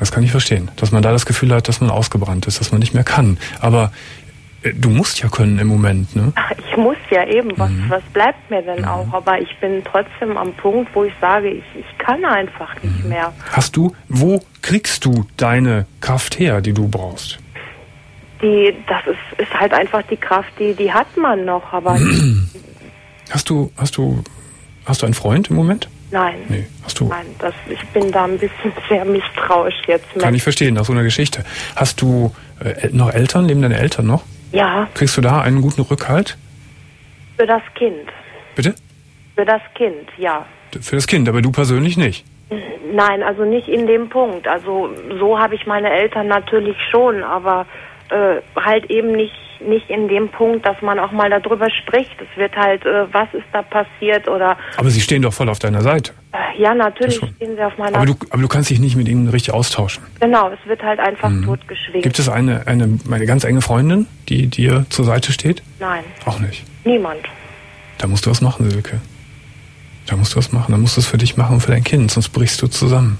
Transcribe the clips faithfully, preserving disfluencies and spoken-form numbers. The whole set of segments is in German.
Das kann ich verstehen. Dass man da das Gefühl hat, dass man ausgebrannt ist, dass man nicht mehr kann. Aber äh, du musst ja können im Moment, ne? Ach, ich muss ja eben. Was, mhm. was bleibt mir denn mhm. auch? Aber ich bin trotzdem am Punkt, wo ich sage, ich, ich kann einfach nicht mhm. mehr. Hast du, wo kriegst du deine Kraft her, die du brauchst? Die, das ist, ist halt einfach die Kraft, die, die hat man noch, aber... Hast du, hast du, hast du einen Freund im Moment? Nein. Nee, hast du? Nein, das, ich bin da ein bisschen sehr misstrauisch jetzt. Kann ich verstehen, nach so einer Geschichte. Hast du äh, noch Eltern? Leben deine Eltern noch? Ja. Kriegst du da einen guten Rückhalt? Für das Kind. Bitte? Für das Kind, ja. Für das Kind, aber du persönlich nicht? Nein, also nicht in dem Punkt. Also so habe ich meine Eltern natürlich schon, aber äh, halt eben nicht nicht in dem Punkt, dass man auch mal darüber spricht. Es wird halt, äh, was ist da passiert oder... Aber sie stehen doch voll auf deiner Seite. Äh, ja, natürlich stehen sie auf meiner Seite. Aber, aber du kannst dich nicht mit ihnen richtig austauschen. Genau, es wird halt einfach mhm. totgeschwiegen. Gibt es eine, eine, eine ganz enge Freundin, die dir zur Seite steht? Nein. Auch nicht? Niemand. Da musst du was machen, Silke. Da musst du was machen. Da musst du es für dich machen und für dein Kind, sonst brichst du zusammen.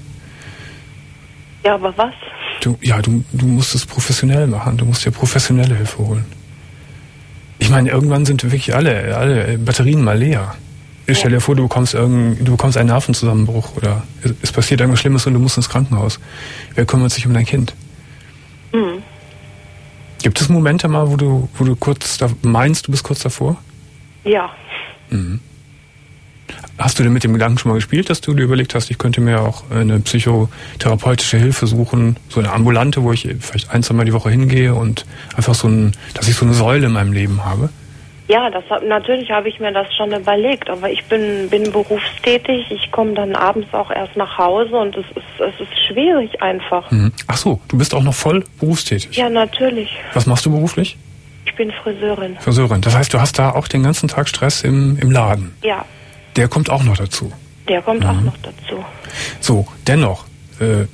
Ja, aber was? Du, ja, du, du musst es professionell machen. Du musst dir professionelle Hilfe holen. Ich meine, irgendwann sind wirklich alle, alle Batterien mal leer. Ja. Stell dir vor, du bekommst irgendein, du bekommst einen Nervenzusammenbruch oder es, es passiert irgendwas Schlimmes und du musst ins Krankenhaus. Wer kümmert sich um dein Kind? Mhm. Gibt es Momente mal, wo du, wo du kurz da, meinst, du bist kurz davor? Ja. Mhm. Hast du denn mit dem Gedanken schon mal gespielt, dass du dir überlegt hast, ich könnte mir auch eine psychotherapeutische Hilfe suchen, so eine ambulante, wo ich vielleicht ein, zwei Mal die Woche hingehe und einfach so ein, dass ich so eine Säule in meinem Leben habe? Ja, das hab, natürlich habe ich mir das schon überlegt, aber ich bin, bin berufstätig, ich komme dann abends auch erst nach Hause und es ist, es ist schwierig einfach. Mhm. Ach so, du bist auch noch voll berufstätig? Ja, natürlich. Was machst du beruflich? Ich bin Friseurin. Friseurin, das heißt, du hast da auch den ganzen Tag Stress im, im Laden? Ja. Der kommt auch noch dazu? Der kommt mhm. auch noch dazu. So, dennoch äh,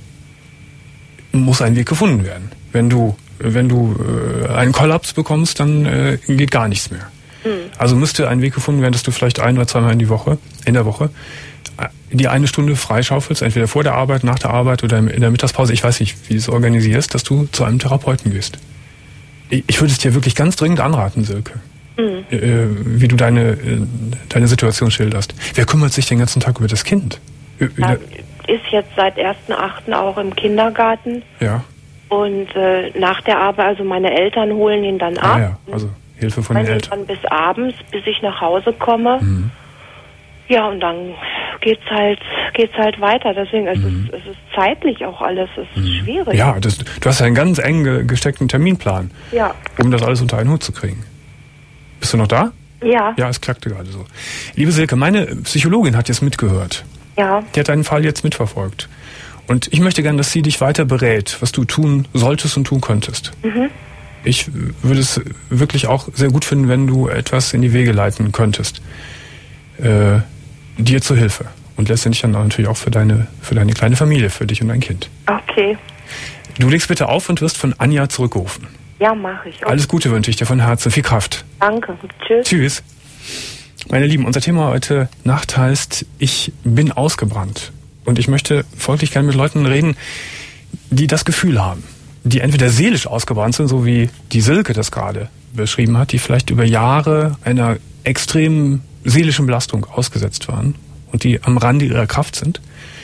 muss ein Weg gefunden werden. Wenn du, wenn du äh, einen Kollaps bekommst, dann äh, geht gar nichts mehr. Mhm. Also müsste ein Weg gefunden werden, dass du vielleicht ein oder zweimal in die Woche, in der Woche, die eine Stunde freischaufelst, entweder vor der Arbeit, nach der Arbeit oder in der Mittagspause. Ich weiß nicht, wie du es organisierst, dass du zu einem Therapeuten gehst. Ich, ich würde es dir wirklich ganz dringend anraten, Silke. Mhm. Äh, wie du deine, äh, deine Situation schilderst. Wer kümmert sich den ganzen Tag über das Kind? Ja, ist jetzt seit ersten achten auch im Kindergarten. Ja. Und äh, nach der Arbeit, also meine Eltern holen ihn dann ab. Ah ja, also Hilfe von den Eltern. Dann bis abends, bis ich nach Hause komme. Mhm. Ja, und dann geht's halt, geht's halt weiter. Deswegen es mhm. ist es ist zeitlich auch alles, es ist mhm. schwierig. Ja, das, du hast ja einen ganz eng gesteckten Terminplan, ja. um das alles unter einen Hut zu kriegen. Bist du noch da? Ja. Ja, es klackte gerade so. Liebe Silke, meine Psychologin hat jetzt mitgehört. Ja. Die hat deinen Fall jetzt mitverfolgt. Und ich möchte gerne, dass sie dich weiter berät, was du tun solltest und tun könntest. Mhm. Ich würde es wirklich auch sehr gut finden, wenn du etwas in die Wege leiten könntest. Äh, dir zur Hilfe. Und letztendlich dann auch natürlich auch für deine, für deine kleine Familie, für dich und dein Kind. Okay. Du legst bitte auf und wirst von Anja zurückgerufen. Ja, mache ich. Okay. Alles Gute wünsche ich dir von Herzen. Viel Kraft. Danke. Tschüss. Tschüss. Meine Lieben, unser Thema heute Nacht heißt, ich bin ausgebrannt. Und ich möchte folglich gerne mit Leuten reden, die das Gefühl haben, die entweder seelisch ausgebrannt sind, so wie die Silke das gerade beschrieben hat, die vielleicht über Jahre einer extremen seelischen Belastung ausgesetzt waren und die am Rande ihrer Kraft sind.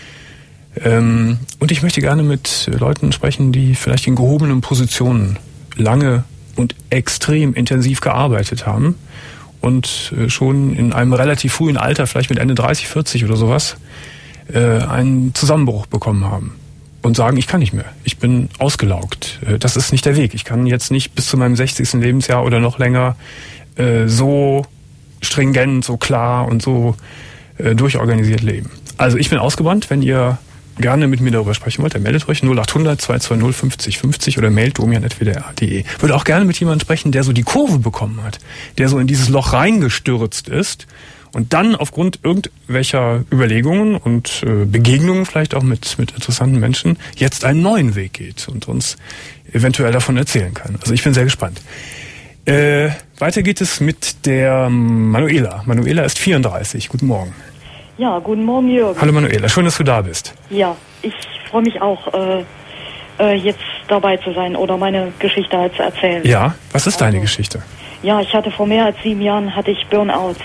Ähm, und ich möchte gerne mit Leuten sprechen, die vielleicht in gehobenen Positionen lange und extrem intensiv gearbeitet haben und schon in einem relativ frühen Alter, vielleicht mit Ende dreißig, vierzig oder sowas, äh, einen Zusammenbruch bekommen haben und sagen, ich kann nicht mehr, ich bin ausgelaugt. Äh, das ist nicht der Weg. Ich kann jetzt nicht bis zu meinem sechzigsten Lebensjahr oder noch länger äh, so stringent, so klar und so äh, durchorganisiert leben. Also ich bin ausgebrannt. Wenn ihr gerne mit mir darüber sprechen wollt, dann meldet euch null achthundert zweihundertzwanzig fünfzig fünfzig oder mailt domian at w d r punkt d e. Würde auch gerne mit jemandem sprechen, der so die Kurve bekommen hat, der so in dieses Loch reingestürzt ist und dann aufgrund irgendwelcher Überlegungen und äh, Begegnungen vielleicht auch mit, mit interessanten Menschen jetzt einen neuen Weg geht und uns eventuell davon erzählen kann. Also ich bin sehr gespannt. Äh, weiter geht es mit der Manuela. Manuela ist vierunddreißig. Guten Morgen. Ja, guten Morgen, Jürgen. Hallo Manuela, schön, dass du da bist. Ja, ich freue mich auch. Äh, äh, jetzt dabei zu sein oder meine Geschichte halt zu erzählen. Ja, was ist also, deine Geschichte? Ja, ich hatte vor mehr als sieben Jahren hatte ich Burnout.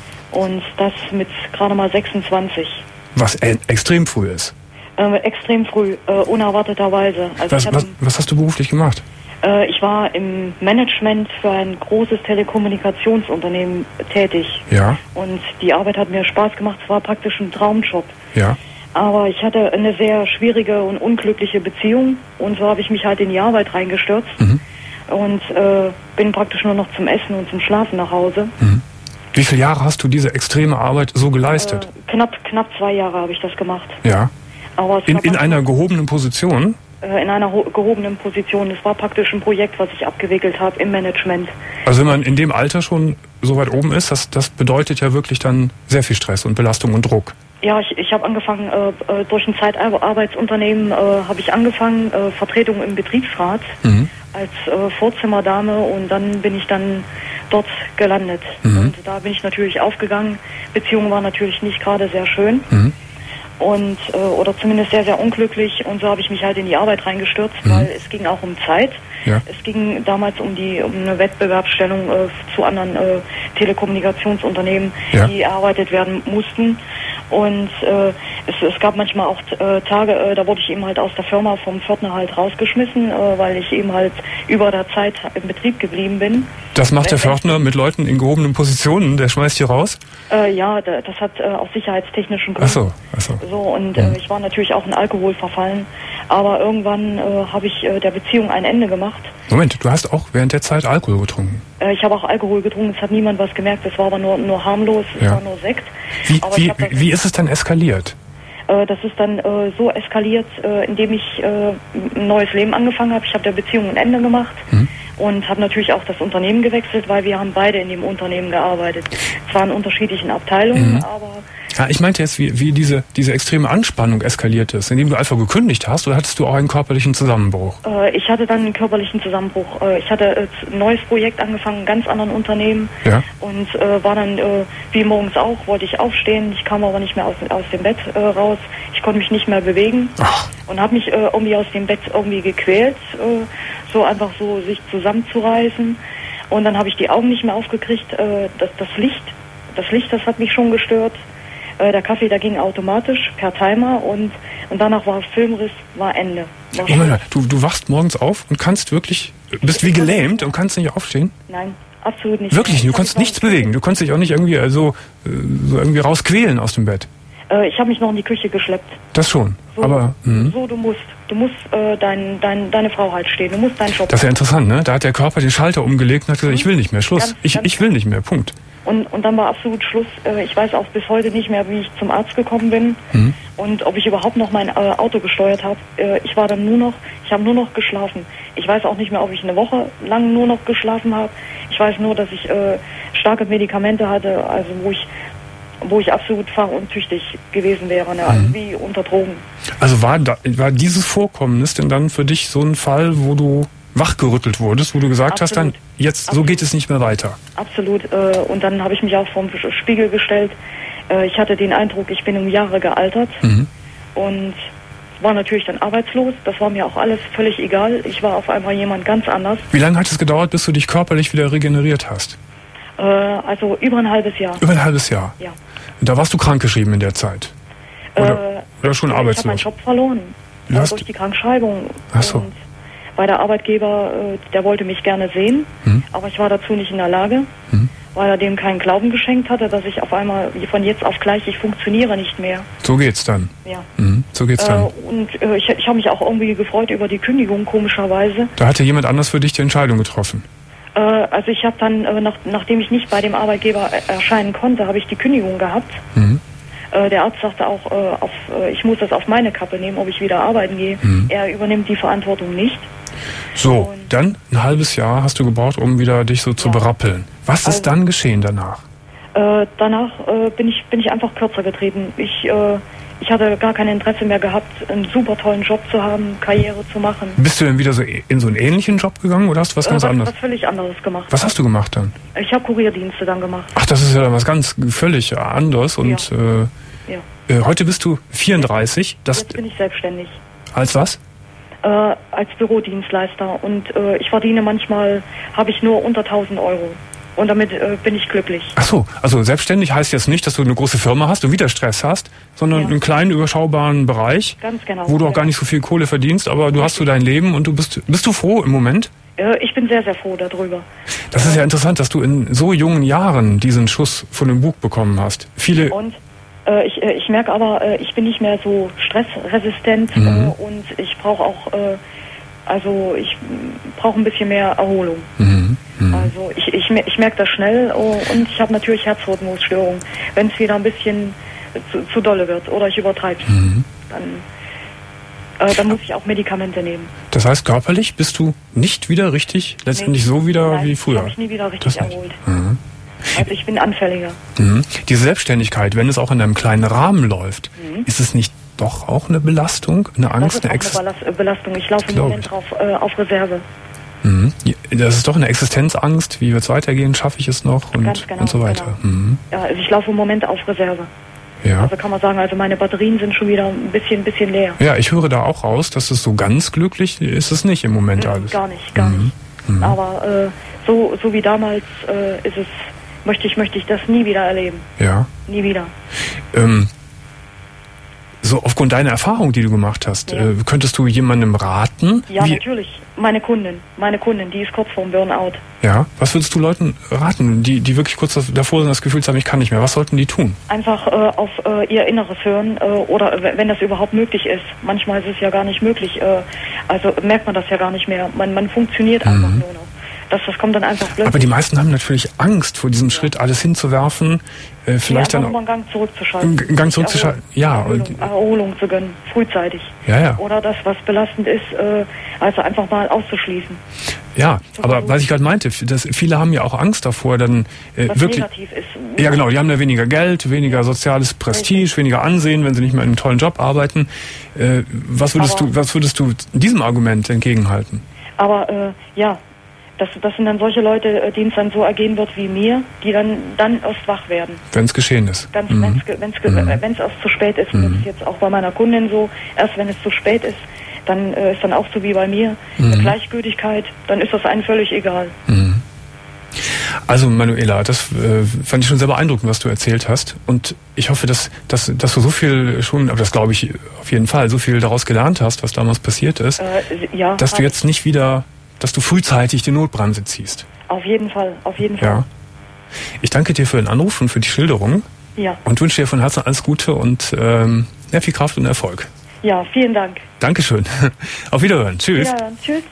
Und das mit gerade mal sechsundzwanzig. Was äh, extrem früh ist. Äh, extrem früh, äh, unerwarteterweise. Also was, ich, hatte, was, was hast du beruflich gemacht? äh, ich war im Management für ein großes Telekommunikationsunternehmen tätig. Ja. Und die Arbeit hat mir Spaß gemacht, es war praktisch ein Traumjob. Ja. Aber ich hatte eine sehr schwierige und unglückliche Beziehung und so habe ich mich halt in die Arbeit reingestürzt Mhm. und äh, bin praktisch nur noch zum Essen und zum Schlafen nach Hause. Mhm. Wie viele Jahre hast du diese extreme Arbeit so geleistet? Äh, knapp, knapp zwei Jahre habe ich das gemacht. Ja. Aber es In, war in praktisch- einer gehobenen Position? äh, in einer ho- gehobenen Position. Es war praktisch ein Projekt, was ich abgewickelt habe im Management. Also wenn man in dem Alter schon so weit oben ist, das, das bedeutet ja wirklich dann sehr viel Stress und Belastung und Druck. Ja, ich, ich habe angefangen, äh, äh, durch ein Zeitarbeitsunternehmen äh, habe ich angefangen, äh, Vertretung im Betriebsrat Mhm. als äh, Vorzimmerdame und dann bin ich dann dort gelandet. Mhm. Und da bin ich natürlich aufgegangen. Beziehung war natürlich nicht gerade sehr schön. Mhm. Und äh, oder zumindest sehr, sehr unglücklich und so habe ich mich halt in die Arbeit reingestürzt, Mhm. weil es ging auch um Zeit. Ja. Es ging damals um die um eine Wettbewerbsstellung äh, zu anderen äh, Telekommunikationsunternehmen, Ja. die erarbeitet werden mussten. Und äh, es, es gab manchmal auch äh, Tage, äh, da wurde ich eben halt aus der Firma vom Pförtner halt rausgeschmissen, äh, weil ich eben halt über der Zeit im Betrieb geblieben bin. Das macht der Wenn- wenn- Pförtner mit Leuten in gehobenen Positionen, der schmeißt hier raus? Äh, ja, da, das hat äh, aus sicherheitstechnischen Gründen. Ach so, ach so. So, und Mhm. äh, ich war natürlich auch in Alkohol verfallen. Aber irgendwann äh, habe ich äh, der Beziehung ein Ende gemacht. Moment, du hast auch während der Zeit Alkohol getrunken. Äh, ich habe auch Alkohol getrunken, es hat niemand was gemerkt, es war aber nur, nur harmlos, es Ja. war nur Sekt. Wie, Aber ich wie, hab das- wie ist es dann eskaliert? Äh, das ist dann äh, so eskaliert, äh, indem ich äh, ein neues Leben angefangen habe. Ich habe der Beziehung ein Ende gemacht Mhm. und habe natürlich auch das Unternehmen gewechselt, weil wir haben beide in dem Unternehmen gearbeitet. Zwar in unterschiedlichen Abteilungen, Mhm. aber Ja, ich meinte jetzt, wie, wie diese, diese extreme Anspannung eskaliert ist, indem du einfach gekündigt hast, oder hattest du auch einen körperlichen Zusammenbruch? äh, ich hatte dann einen körperlichen Zusammenbruch. Äh, ich hatte äh, ein neues Projekt angefangen, ein ganz anderen Unternehmen Ja. und äh, war dann äh, wie morgens auch, wollte ich aufstehen. Ich kam aber nicht mehr aus, aus dem Bett äh, raus. Ich konnte mich nicht mehr bewegen. Ach, Und habe mich äh, irgendwie aus dem Bett irgendwie gequält, äh, so einfach so sich zusammenzureißen. Und dann habe ich die Augen nicht mehr aufgekriegt. Äh, das, das Licht, das Licht, das hat mich schon gestört. Äh, der Kaffee, der ging automatisch per Timer und, und danach war Filmriss, war Ende. War Moment mal, Schluss. du, du wachst morgens auf und kannst wirklich, bist wie gelähmt und kannst nicht aufstehen? Nein, absolut nicht. Wirklich nicht, du Ich hab konntest mich nichts noch- bewegen, du konntest dich auch nicht irgendwie äh, so, äh, so irgendwie rausquälen aus dem Bett. Äh, ich habe mich noch in die Küche geschleppt. Das schon, So, aber mh. so du musst, du musst äh, dein, dein, deine Frau halt stehen, du musst deinen Job Das ist ja interessant, ne? Da hat der Körper den Schalter umgelegt und hat gesagt, ich will nicht mehr, Schluss. Ganz- Ich, ganz ich will nicht mehr, Punkt. Und, und dann war absolut Schluss. Äh, ich weiß auch bis heute nicht mehr, wie ich zum Arzt gekommen bin Mhm. und ob ich überhaupt noch mein äh, Auto gesteuert habe. Äh, ich war dann nur noch, ich habe nur noch geschlafen. Ich weiß auch nicht mehr, ob ich eine Woche lang nur noch geschlafen habe. Ich weiß nur, dass ich äh, starke Medikamente hatte, also wo ich wo ich absolut fahruntüchtig gewesen wäre, ne? Also Mhm. wie unter Drogen. Also war, da, war dieses Vorkommnis denn dann für dich so ein Fall, wo du wachgerüttelt wurdest, wo du gesagt hast, Absolut. dann jetzt, so Absolut. geht es nicht mehr weiter? Absolut. Äh, und dann habe ich mich auch vor den Spiegel gestellt. Äh, ich hatte den Eindruck, ich bin um Jahre gealtert. Mhm. Und war natürlich dann arbeitslos. Das war mir auch alles völlig egal. Ich war auf einmal jemand ganz anders. Wie lange hat es gedauert, bis du dich körperlich wieder regeneriert hast? Äh, also über ein halbes Jahr. Über ein halbes Jahr. Ja. Da warst du krankgeschrieben in der Zeit. Oder, äh, oder schon Ich habe meinen arbeitslos. Job verloren. Du Äh, hast- durch die Krankschreibung. Ach so. Und weil der Arbeitgeber, äh, der wollte mich gerne sehen, Mhm. aber ich war dazu nicht in der Lage, Mhm. weil er dem keinen Glauben geschenkt hatte, dass ich auf einmal von jetzt auf gleich, ich funktioniere nicht mehr. So geht's dann. Ja. Mhm. So geht's Äh, dann. und äh, ich, ich habe mich auch irgendwie gefreut über die Kündigung, komischerweise. Da hatte jemand anders für dich die Entscheidung getroffen. Äh, also ich habe dann, äh, nach, nachdem ich nicht bei dem Arbeitgeber äh, erscheinen konnte, habe ich die Kündigung gehabt. Mhm. Äh, der Arzt sagte auch, äh, auf, äh, ich muss das auf meine Kappe nehmen, ob ich wieder arbeiten gehe. Mhm. Er übernimmt die Verantwortung nicht. So, Und- dann ein halbes Jahr hast du gebraucht, um wieder dich so zu Ja. berappeln. Was ist Also- dann geschehen danach? Äh, danach äh, bin ich bin ich einfach kürzer getreten. Ich äh, ich hatte gar kein Interesse mehr gehabt, einen super tollen Job zu haben, Karriere zu machen. Bist du denn wieder so in so einen ähnlichen Job gegangen oder hast du was Äh, ganz was, anderes? was völlig anderes gemacht. Was hast du gemacht dann? Ich habe Kurierdienste dann gemacht. Ach, das ist ja dann was ganz völlig anderes. Und äh, Ja. äh, heute bist du vierunddreißig. Das Jetzt bin ich selbstständig. als was? Äh, als Bürodienstleister und äh, ich verdiene manchmal, habe ich nur unter tausend Euro. Und damit äh, bin ich glücklich. Ach so, also selbstständig heißt jetzt nicht, dass du eine große Firma hast und wieder Stress hast, sondern ja. einen kleinen, überschaubaren Bereich, ganz genau, wo du auch ja. gar nicht so viel Kohle verdienst, aber du hast so dein Leben und du bist, bist du froh im Moment? Äh, ich bin sehr, sehr froh darüber. Das ist ja interessant, dass du in so jungen Jahren diesen Schuss von dem Bug bekommen hast. Viele und äh, ich, äh, ich merke aber, äh, ich bin nicht mehr so stressresistent mhm. äh, und ich brauche auch, äh, also ich brauche ein bisschen mehr Erholung. Mhm. Also ich, ich, ich merke das schnell und ich habe natürlich Herzrhythmusstörungen. Wenn es wieder ein bisschen zu, zu dolle wird oder ich übertreibe es, mhm. dann, äh, dann muss ich auch Medikamente nehmen. Das heißt, körperlich bist du nicht wieder richtig, letztendlich nee, so wieder nein, wie früher? Ich habe mich nie wieder richtig erholt. Mhm. Also ich bin anfälliger. Mhm. Diese Selbstständigkeit, wenn es auch in einem kleinen Rahmen läuft, mhm. ist es nicht doch auch eine Belastung, eine Angst, eine Ex- eine Belastung. Ich laufe im Moment drauf, äh, auf Reserve. Mhm. Das ist doch eine Existenzangst, wie wird es weitergehen, schaffe ich es noch und, Ganz genau, und so weiter. Genau. Mhm. Ja, also ich laufe im Moment auf Reserve. Ja. Also kann man sagen, also meine Batterien sind schon wieder ein bisschen, bisschen leer. Ja, ich höre da auch raus, dass es so ganz glücklich ist es nicht im Moment mhm, alles. Gar nicht, gar mhm. nicht. Mhm. Aber äh, so, so wie damals äh, ist es, möchte ich, möchte ich das nie wieder erleben. Ja. Nie wieder. Ähm, So, aufgrund deiner Erfahrung, die du gemacht hast, ja. äh, könntest du jemandem raten? Ja, wie? Natürlich. Meine Kundin, meine Kundin, die ist kurz vorm Burnout. Ja, was würdest du Leuten raten, die, die wirklich kurz davor sind, das Gefühl haben, ich kann nicht mehr? Was sollten die tun? Einfach äh, auf äh, ihr Inneres hören äh, oder äh, wenn das überhaupt möglich ist. Manchmal ist es ja gar nicht möglich. Äh, also merkt man das ja gar nicht mehr. Man, man funktioniert einfach mhm. nur noch. Das, das kommt dann einfach plötzlich. Aber die meisten haben natürlich Angst vor diesem ja. Schritt, alles hinzuwerfen. Äh, vielleicht ja, dann auch einen Gang zurückzuschalten. Einen Gang zurückzuschalten, ja. Erholung, Erholung zu gönnen, frühzeitig. Ja, ja. Oder das, was belastend ist, äh, also einfach mal auszuschließen. Ja, aber was ich gerade meinte, dass viele haben ja auch Angst davor, dann äh, was wirklich. Negativ ist. Ja, genau. Die haben da weniger Geld, weniger ja. soziales Prestige, Richtig. weniger Ansehen, wenn sie nicht mehr in einem tollen Job arbeiten. Äh, was würdest aber, du, was würdest du diesem Argument entgegenhalten? Aber äh, ja. Das, das sind dann solche Leute, denen es dann so ergehen wird wie mir, die dann, dann erst wach werden. Wenn es geschehen ist. Ganz, mhm. Wenn es mhm. äh, erst zu spät ist. Mhm. Das ist jetzt auch bei meiner Kundin so. Erst wenn es zu spät ist, dann äh, ist dann auch so wie bei mir. Mhm. Gleichgültigkeit, dann ist das einem völlig egal. Mhm. Also Manuela, das äh, fand ich schon sehr beeindruckend, was du erzählt hast. Und ich hoffe, dass, dass, dass du so viel schon, aber das glaube ich auf jeden Fall, so viel daraus gelernt hast, was damals passiert ist, äh, ja, dass du jetzt nicht wieder... dass du frühzeitig die Notbremse ziehst. Auf jeden Fall, auf jeden Fall. Ja. Ich danke dir für den Anruf und für die Schilderung. Ja. Und wünsche dir von Herzen alles Gute und ähm, ja, viel Kraft und Erfolg. Ja, vielen Dank. Dankeschön. Auf Wiederhören. Tschüss. Wiederhören. Tschüss.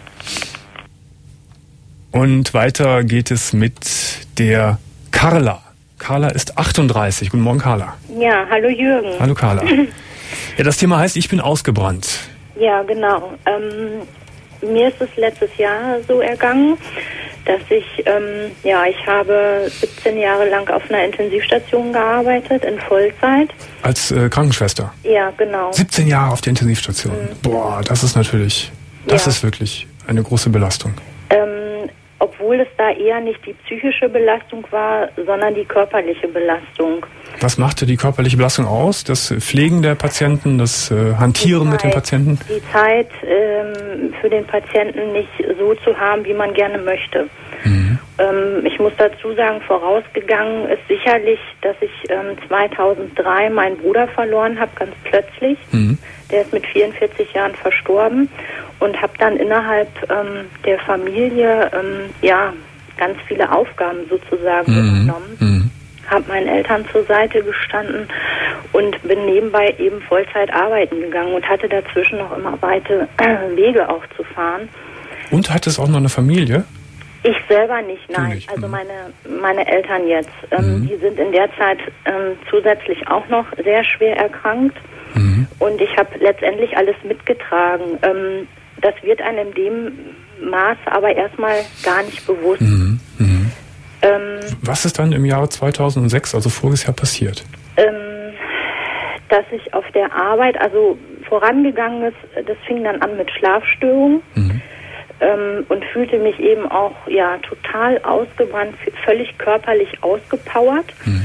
Und weiter geht es mit der Carla. Carla ist achtunddreißig. Guten Morgen, Carla. Ja, hallo Jürgen. Hallo, Carla. Ja, das Thema heißt, ich bin ausgebrannt. Ja, genau. Ähm, mir ist es letztes Jahr so ergangen, dass ich, ähm, ja, ich habe siebzehn Jahre lang auf einer Intensivstation gearbeitet, in Vollzeit. Als äh, Krankenschwester? Ja, genau. siebzehn Jahre auf der Intensivstation. Mhm. Boah, das ist natürlich, das ja. ist wirklich eine große Belastung. Ähm, obwohl es da eher nicht die psychische Belastung war, sondern die körperliche Belastung. Was machte die körperliche Belastung aus? Das Pflegen der Patienten, das äh, Hantieren Zeit, mit den Patienten? Die Zeit ähm, für den Patienten nicht so zu haben, wie man gerne möchte. Mhm. Ähm, ich muss dazu sagen, vorausgegangen ist sicherlich, dass ich ähm, zweitausenddrei meinen Bruder verloren habe, ganz plötzlich. Mhm. Der ist mit vierundvierzig Jahren verstorben und habe dann innerhalb ähm, der Familie ähm, ja ganz viele Aufgaben sozusagen mhm. übernommen. Mhm. Habe meinen Eltern zur Seite gestanden und bin nebenbei eben Vollzeit arbeiten gegangen und hatte dazwischen noch immer weite äh, Wege auch zu fahren. Und hattest auch noch eine Familie? Ich selber nicht, nein. Nicht. Also Mhm. meine meine Eltern jetzt. Ähm, Mhm. Die sind in der Zeit ähm, zusätzlich auch noch sehr schwer erkrankt. Mhm. Und ich habe letztendlich alles mitgetragen. Ähm, das wird einem in dem Maß aber erstmal gar nicht bewusst. Mhm. Mhm. Ähm, Was ist dann im Jahre zweitausendsechs, also voriges Jahr, passiert? ähm, dass ich auf der Arbeit, also vorangegangen ist, das fing dann an mit Schlafstörungen Mhm. ähm, und fühlte mich eben auch ja total ausgebrannt, völlig körperlich ausgepowert. Mhm.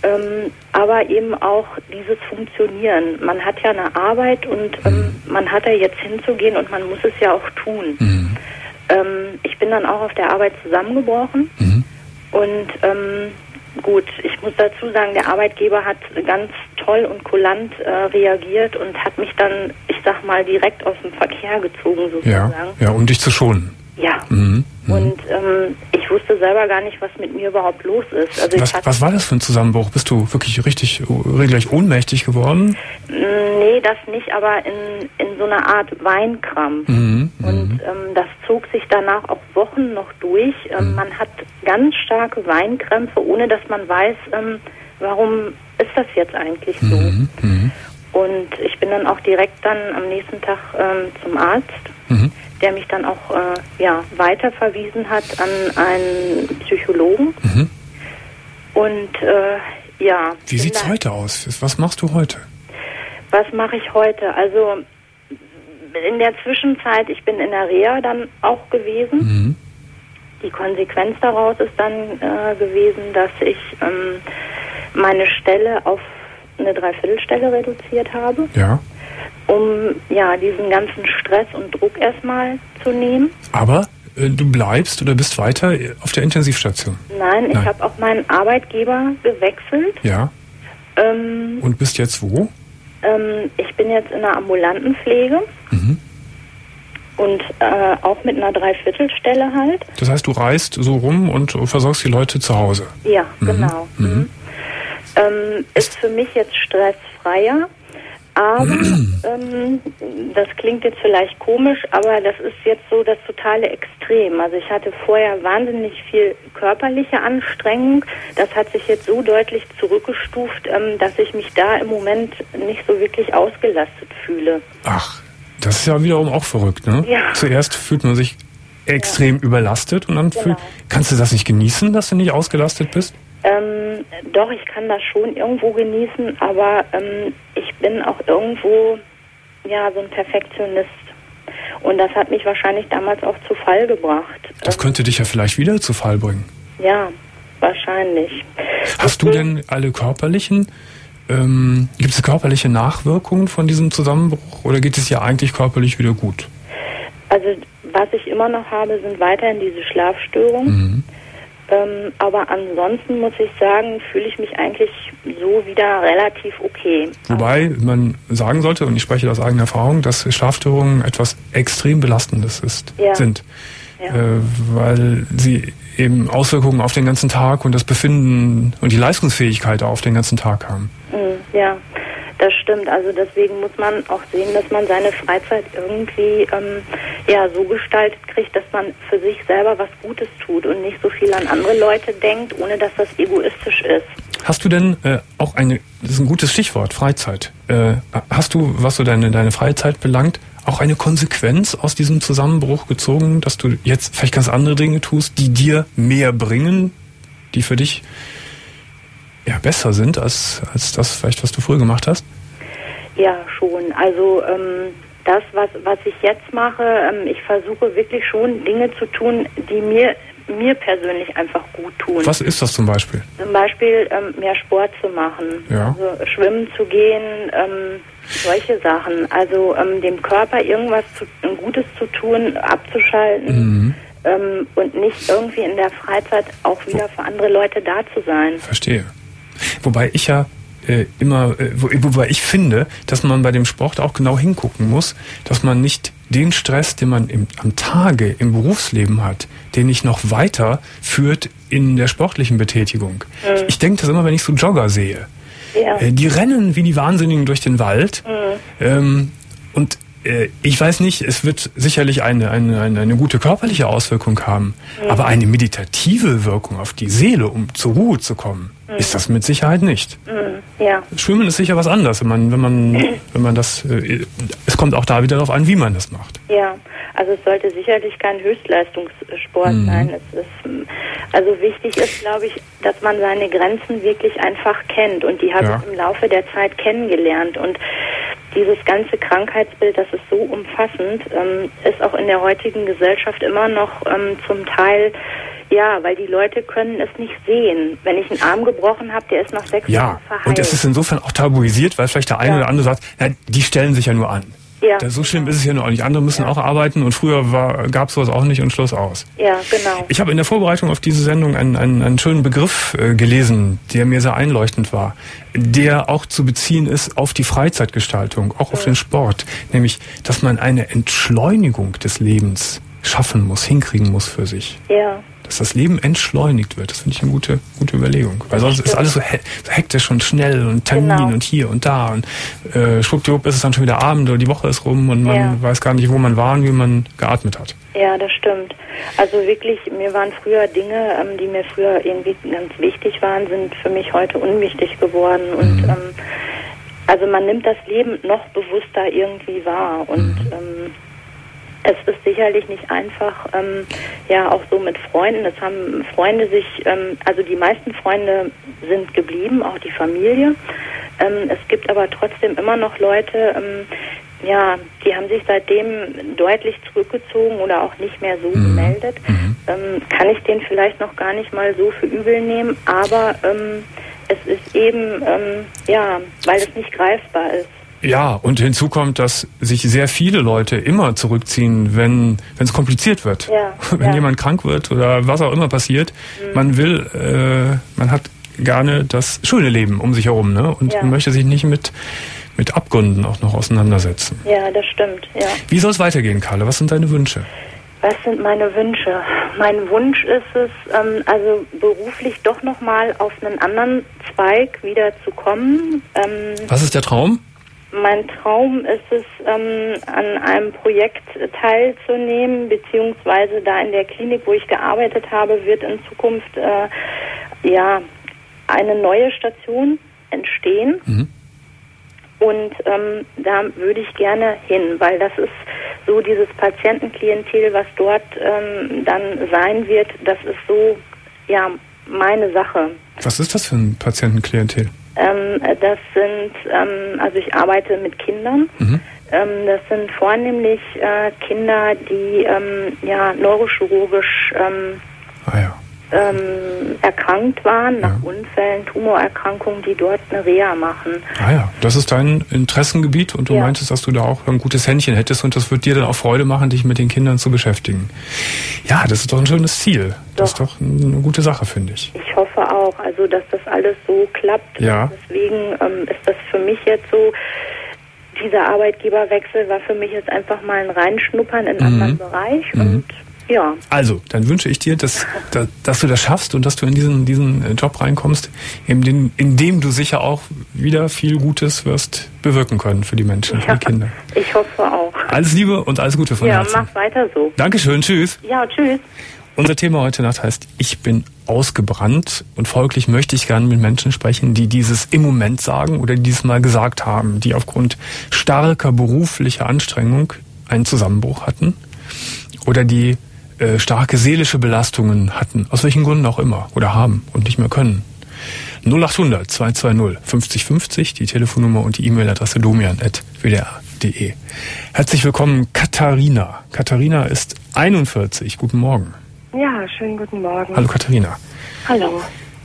Ähm, aber eben auch dieses Funktionieren. Man hat ja eine Arbeit und ähm, man hat da jetzt hinzugehen und man muss es ja auch tun. Mhm. Ähm, ich bin dann auch auf der Arbeit zusammengebrochen mhm. und ähm, gut, ich muss dazu sagen, der Arbeitgeber hat ganz toll und kulant äh, reagiert und hat mich dann, ich sag mal, direkt aus dem Verkehr gezogen sozusagen. Ja, ja, um dich zu schonen. Ja, mhm. und ähm, ich wusste selber gar nicht, was mit mir überhaupt los ist. Also was, ich hatte, was war das für ein Zusammenbruch? Bist du wirklich richtig regelrecht ohnmächtig geworden? Nee, das nicht, aber in, in so einer Art Weinkrampf. Mhm. Und ähm, das zog sich danach auch Wochen noch durch. Ähm, mhm. Man hat ganz starke Weinkrämpfe, ohne dass man weiß, ähm, warum ist das jetzt eigentlich so. Mhm. Mhm. Und ich bin dann auch direkt dann am nächsten Tag ähm, zum Arzt. Mhm. Der mich dann auch äh, ja, weiterverwiesen hat an einen Psychologen. Mhm. Und äh, ja. Wie sieht es heute aus? Was machst du heute? Was mache ich heute? Also in der Zwischenzeit, ich bin in der Reha dann auch gewesen. Mhm. Die Konsequenz daraus ist dann äh, gewesen, dass ich ähm, meine Stelle auf eine Dreiviertelstelle reduziert habe. Ja. Um ja diesen ganzen Stress und Druck erstmal zu nehmen. Aber äh, du bleibst oder bist weiter auf der Intensivstation? Nein, ich habe auch meinen Arbeitgeber gewechselt. Ja. Ähm, und bist jetzt wo? Ähm, ich bin jetzt in der ambulanten Pflege. Mhm. Und äh, auch mit einer Dreiviertelstelle halt. Das heißt, du reist so rum und versorgst die Leute zu Hause? Ja, mhm. genau. Mhm. Mhm. Ähm, ist für mich jetzt stressfreier. Aber, ähm, das klingt jetzt vielleicht komisch, aber das ist jetzt so das totale Extrem. Also ich hatte vorher wahnsinnig viel körperliche Anstrengung. Das hat sich jetzt so deutlich zurückgestuft, ähm, dass ich mich da im Moment nicht so wirklich ausgelastet fühle. Ach, das ist ja wiederum auch verrückt, ne? Ja. Zuerst fühlt man sich extrem ja. überlastet und dann genau. fühlt, kannst du das nicht genießen, dass du nicht ausgelastet bist? Ähm, doch, ich kann das schon irgendwo genießen, aber ähm, ich bin auch irgendwo ja so ein Perfektionist. Und das hat mich wahrscheinlich damals auch zu Fall gebracht. Das könnte dich ja vielleicht wieder zu Fall bringen. Ja, wahrscheinlich. Hast du denn alle körperlichen, ähm, gibt es körperliche Nachwirkungen von diesem Zusammenbruch oder geht es ja eigentlich körperlich wieder gut? Also was ich immer noch habe, sind weiterhin diese Schlafstörungen. Mhm. Ähm, aber ansonsten muss ich sagen, fühle ich mich eigentlich so wieder relativ okay. Wobei man sagen sollte, und ich spreche aus eigener Erfahrung, dass Schlafstörungen etwas extrem Belastendes ist, ja. sind. Ja. Äh, weil sie eben Auswirkungen auf den ganzen Tag und das Befinden und die Leistungsfähigkeit auf den ganzen Tag haben. Mhm, ja, das stimmt. Also deswegen muss man auch sehen, dass man seine Freizeit irgendwie ähm, ja, so gestaltet kriegt, dass man für sich selber was Gutes tut und nicht so viel an andere Leute denkt, ohne dass das egoistisch ist. Hast du denn äh, auch eine, das ist ein gutes Stichwort, Freizeit. Äh, hast du, was so deine, deine Freizeit belangt, auch eine Konsequenz aus diesem Zusammenbruch gezogen, dass du jetzt vielleicht ganz andere Dinge tust, die dir mehr bringen, die für dich ja besser sind als, als das vielleicht, was du früher gemacht hast? Ja, schon. Also ähm, das, was, was ich jetzt mache, ähm, ich versuche wirklich schon Dinge zu tun, die mir, mir persönlich einfach gut tun. Was ist das zum Beispiel? Zum Beispiel ähm, mehr Sport zu machen, ja. also schwimmen zu gehen, ähm, solche Sachen. Also ähm, dem Körper irgendwas zu, ein Gutes zu tun, abzuschalten. Mhm. Ähm, und nicht irgendwie in der Freizeit auch wieder für andere Leute da zu sein. Verstehe. Wobei ich ja äh, immer, äh, wo, wobei ich finde, dass man bei dem Sport auch genau hingucken muss, dass man nicht den Stress, den man im, am Tage im Berufsleben hat, den nicht noch weiter führt in der sportlichen Betätigung. Mhm. Ich, ich denke das immer, wenn ich so Jogger sehe. Ja. Äh, die rennen wie die Wahnsinnigen durch den Wald. Mhm. Ähm, und ich weiß nicht, es wird sicherlich eine, eine, eine, eine gute körperliche Auswirkung haben, mhm. aber eine meditative Wirkung auf die Seele, um zur Ruhe zu kommen, mhm. ist das mit Sicherheit nicht. Mhm. Ja. Schwimmen ist sicher was anderes, wenn man, wenn man, wenn man das, es kommt auch da wieder darauf an, wie man das macht. Ja, also es sollte sicherlich kein Höchstleistungssport mhm. sein. Es ist, also wichtig ist, glaube ich, dass man seine Grenzen wirklich einfach kennt und die habe ja. ich im Laufe der Zeit kennengelernt und dieses ganze Krankheitsbild, das ist so umfassend, ähm, ist auch in der heutigen Gesellschaft immer noch ähm, zum Teil Ja, weil die Leute können es nicht sehen. Wenn ich einen Arm gebrochen habe, der ist nach sechs ja, Wochen verheilt. Und es ist insofern auch tabuisiert, weil vielleicht der eine ja. oder andere sagt, na, die stellen sich ja nur an. Ja. Das, so schlimm ist es ja nur auch nicht. Andere müssen ja. auch arbeiten und früher gab es sowas auch nicht und Schluss aus. Ja, genau. Ich habe in der Vorbereitung auf diese Sendung einen, einen, einen schönen Begriff äh, gelesen, der mir sehr einleuchtend war, der auch zu beziehen ist auf die Freizeitgestaltung, auch auf ja. den Sport. Nämlich, dass man eine Entschleunigung des Lebens schaffen muss, hinkriegen muss für sich. Ja. Dass das Leben entschleunigt wird, das finde ich eine gute, gute Überlegung. Weil sonst ist alles so, he- so hektisch und schnell und Termin genau. und hier und da. Und äh, schwuppdiwupp ist es dann schon wieder Abend oder die Woche ist rum und man ja. weiß gar nicht, wo man war und wie man geatmet hat. Ja, das stimmt. Also wirklich, mir waren früher Dinge, ähm, die mir früher irgendwie ganz wichtig waren, sind für mich heute unwichtig geworden. Und mhm. ähm, also man nimmt das Leben noch bewusster irgendwie wahr. Und mhm. ähm, es ist sicherlich nicht einfach, ähm, ja, auch so mit Freunden. Das haben Freunde sich, ähm, also die meisten Freunde sind geblieben, auch die Familie. Ähm, es gibt aber trotzdem immer noch Leute, ähm, ja, die haben sich seitdem deutlich zurückgezogen oder auch nicht mehr so mhm. gemeldet. Mhm. Ähm, kann ich den vielleicht noch gar nicht mal so für übel nehmen, aber ähm, es ist eben, ähm, ja, weil es nicht greifbar ist. Ja, und hinzu kommt, dass sich sehr viele Leute immer zurückziehen, wenn wenn es kompliziert wird. Ja, wenn ja. jemand krank wird oder was auch immer passiert. Mhm. Man will, äh, man hat gerne das schöne Leben um sich herum, ne? Und ja. man möchte sich nicht mit mit Abgründen auch noch auseinandersetzen. Ja, das stimmt, ja. Wie soll es weitergehen, Carla? Was sind deine Wünsche? Was sind meine Wünsche? Mein Wunsch ist es, ähm, also beruflich doch nochmal auf einen anderen Zweig wieder zu kommen. Ähm, Was ist der Traum? Mein Traum ist es, ähm, an einem Projekt teilzunehmen, beziehungsweise da in der Klinik, wo ich gearbeitet habe, wird in Zukunft äh, ja eine neue Station entstehen. Mhm. Und ähm, da würde ich gerne hin, weil das ist so dieses Patientenklientel, was dort ähm, dann sein wird, das ist so, ja, meine Sache. Was ist das für ein Patientenklientel? Ähm, das sind, ähm, also ich arbeite mit Kindern. Mhm. Ähm, das sind vornehmlich äh, Kinder, die ähm, ja neurochirurgisch ähm, ah, ja. ähm, erkrankt waren, nach ja. Unfällen, Tumorerkrankungen, die dort eine Reha machen. Ah ja, das ist dein Interessengebiet und du ja. meintest, dass du da auch ein gutes Händchen hättest und das wird dir dann auch Freude machen, dich mit den Kindern zu beschäftigen. Ja, das ist doch ein schönes Ziel. Das doch. ist doch eine gute Sache, finde ich. Ich hoffe auch, also dass das alles so klappt. Ja. Deswegen ähm, ist das für mich jetzt so, dieser Arbeitgeberwechsel war für mich jetzt einfach mal ein Reinschnuppern in einen mhm. anderen Bereich mhm. und ja. Also, dann wünsche ich dir, dass, dass, dass du das schaffst und dass du in diesen, diesen Job reinkommst, in, den, in dem du sicher auch wieder viel Gutes wirst bewirken können für die Menschen, ja, für die Kinder. Ich hoffe auch. Alles Liebe und alles Gute von ja, Herzen. Ja, mach weiter so. Dankeschön, tschüss. Ja, tschüss. Unser Thema heute Nacht heißt, ich bin ausgebrannt und folglich möchte ich gerne mit Menschen sprechen, die dieses im Moment sagen oder die dieses mal gesagt haben, die aufgrund starker beruflicher Anstrengung einen Zusammenbruch hatten oder die äh, starke seelische Belastungen hatten, aus welchen Gründen auch immer, oder haben und nicht mehr können. null achthundert zwei zwei null fünfzig fünfzig, die Telefonnummer und die E-Mail-Adresse domian at w d r punkt d e. Herzlich willkommen, Katharina. Katharina ist einundvierzig. Guten Morgen. Ja, schönen guten Morgen. Hallo Katharina. Hallo.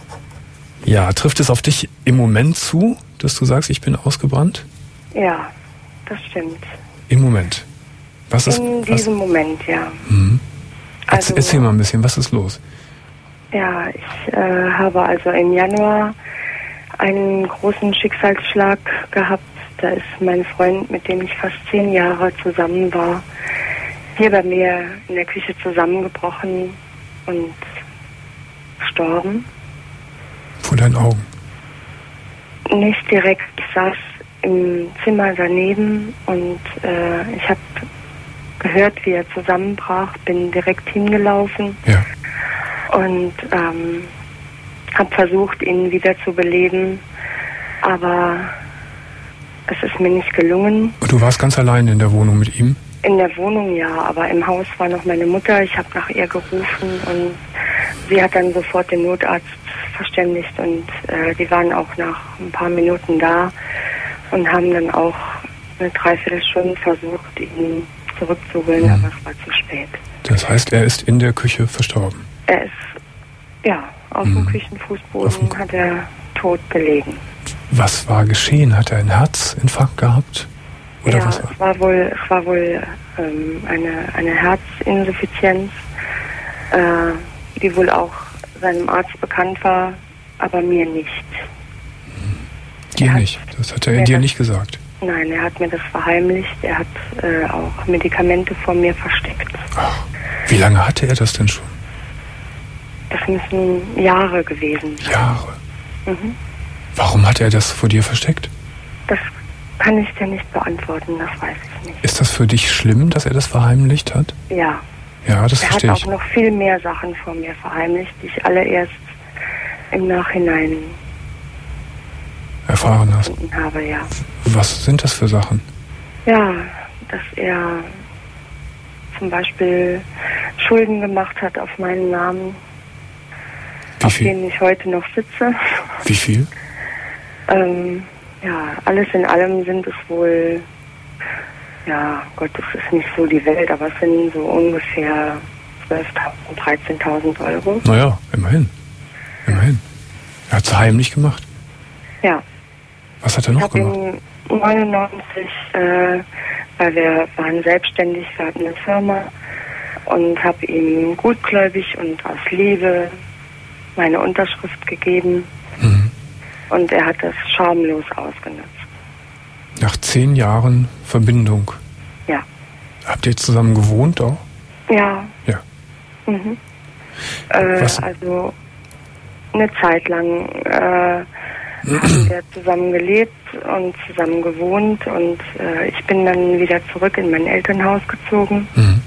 Ja, trifft es auf dich im Moment zu, dass du sagst, ich bin ausgebrannt? Ja, das stimmt. Im Moment? Was ist, In diesem was? Moment, ja. Mhm. Also, Erzähl mal ein bisschen, was ist los? Ja, ich äh, habe also im Januar einen großen Schicksalsschlag gehabt. Da ist mein Freund, mit dem ich fast zehn Jahre zusammen war, hier bei mir in der Küche zusammengebrochen und gestorben. Vor deinen Augen? Nicht direkt. Ich saß im Zimmer daneben und äh, ich habe gehört, wie er zusammenbrach, bin direkt hingelaufen ja. und ähm, habe versucht, ihn wieder zu beleben, aber es ist mir nicht gelungen. Und du warst ganz allein in der Wohnung mit ihm? In der Wohnung ja, aber im Haus war noch meine Mutter. Ich habe nach ihr gerufen und sie hat dann sofort den Notarzt verständigt und äh, die waren auch nach ein paar Minuten da und haben dann auch eine Dreiviertelstunde versucht, ihn zurückzuholen, mhm. aber es war zu spät. Das heißt, er ist in der Küche verstorben? Er ist Ja, auf Mhm. dem Küchenfußboden Auf dem- hat er tot gelegen. Was war geschehen? Hat er einen Herzinfarkt gehabt? Oder ja, was war? es war wohl, es war wohl ähm, eine, eine Herzinsuffizienz, äh, die wohl auch seinem Arzt bekannt war, aber mir nicht. Dir er hat- nicht. Das hat er Ja, dir das- nicht gesagt. Nein, er hat mir das verheimlicht. Er hat äh, auch Medikamente vor mir versteckt. Ach, wie lange hatte er das denn schon? Das müssen Jahre gewesen sein. Jahre. Mhm. Warum hat er das vor dir versteckt? Das kann ich dir nicht beantworten, das weiß ich nicht. Ist das für dich schlimm, dass er das verheimlicht hat? Ja, Ja, das er hat verstehe auch ich. noch viel mehr Sachen vor mir verheimlicht, die ich alle erst im Nachhinein Erfahren hast. gefunden habe, ja. Was sind das für Sachen? Ja, dass er zum Beispiel Schulden gemacht hat auf meinen Namen, Wie auf viel? denen ich heute noch sitze. Wie viel? Ähm, ja, alles in allem sind es wohl, ja, Gott, das ist nicht so die Welt, aber es sind so ungefähr zwölftausend, dreizehntausend Euro. Naja, immerhin. Immerhin. Er hat es heimlich gemacht. Ja, Was hat er ich noch habe gemacht? ihn neunundneunzig, äh, weil wir waren selbstständig, wir hatten eine Firma und habe ihm gutgläubig und aus Liebe meine Unterschrift gegeben Mhm. und er hat das schamlos ausgenutzt. Nach zehn Jahren Verbindung. Ja. Habt ihr zusammen gewohnt auch? Ja. Ja. Mhm. Äh, Was- also eine Zeit lang äh, haben wir zusammen gelebt und zusammen gewohnt und äh, ich bin dann wieder zurück in mein Elternhaus gezogen. Mhm.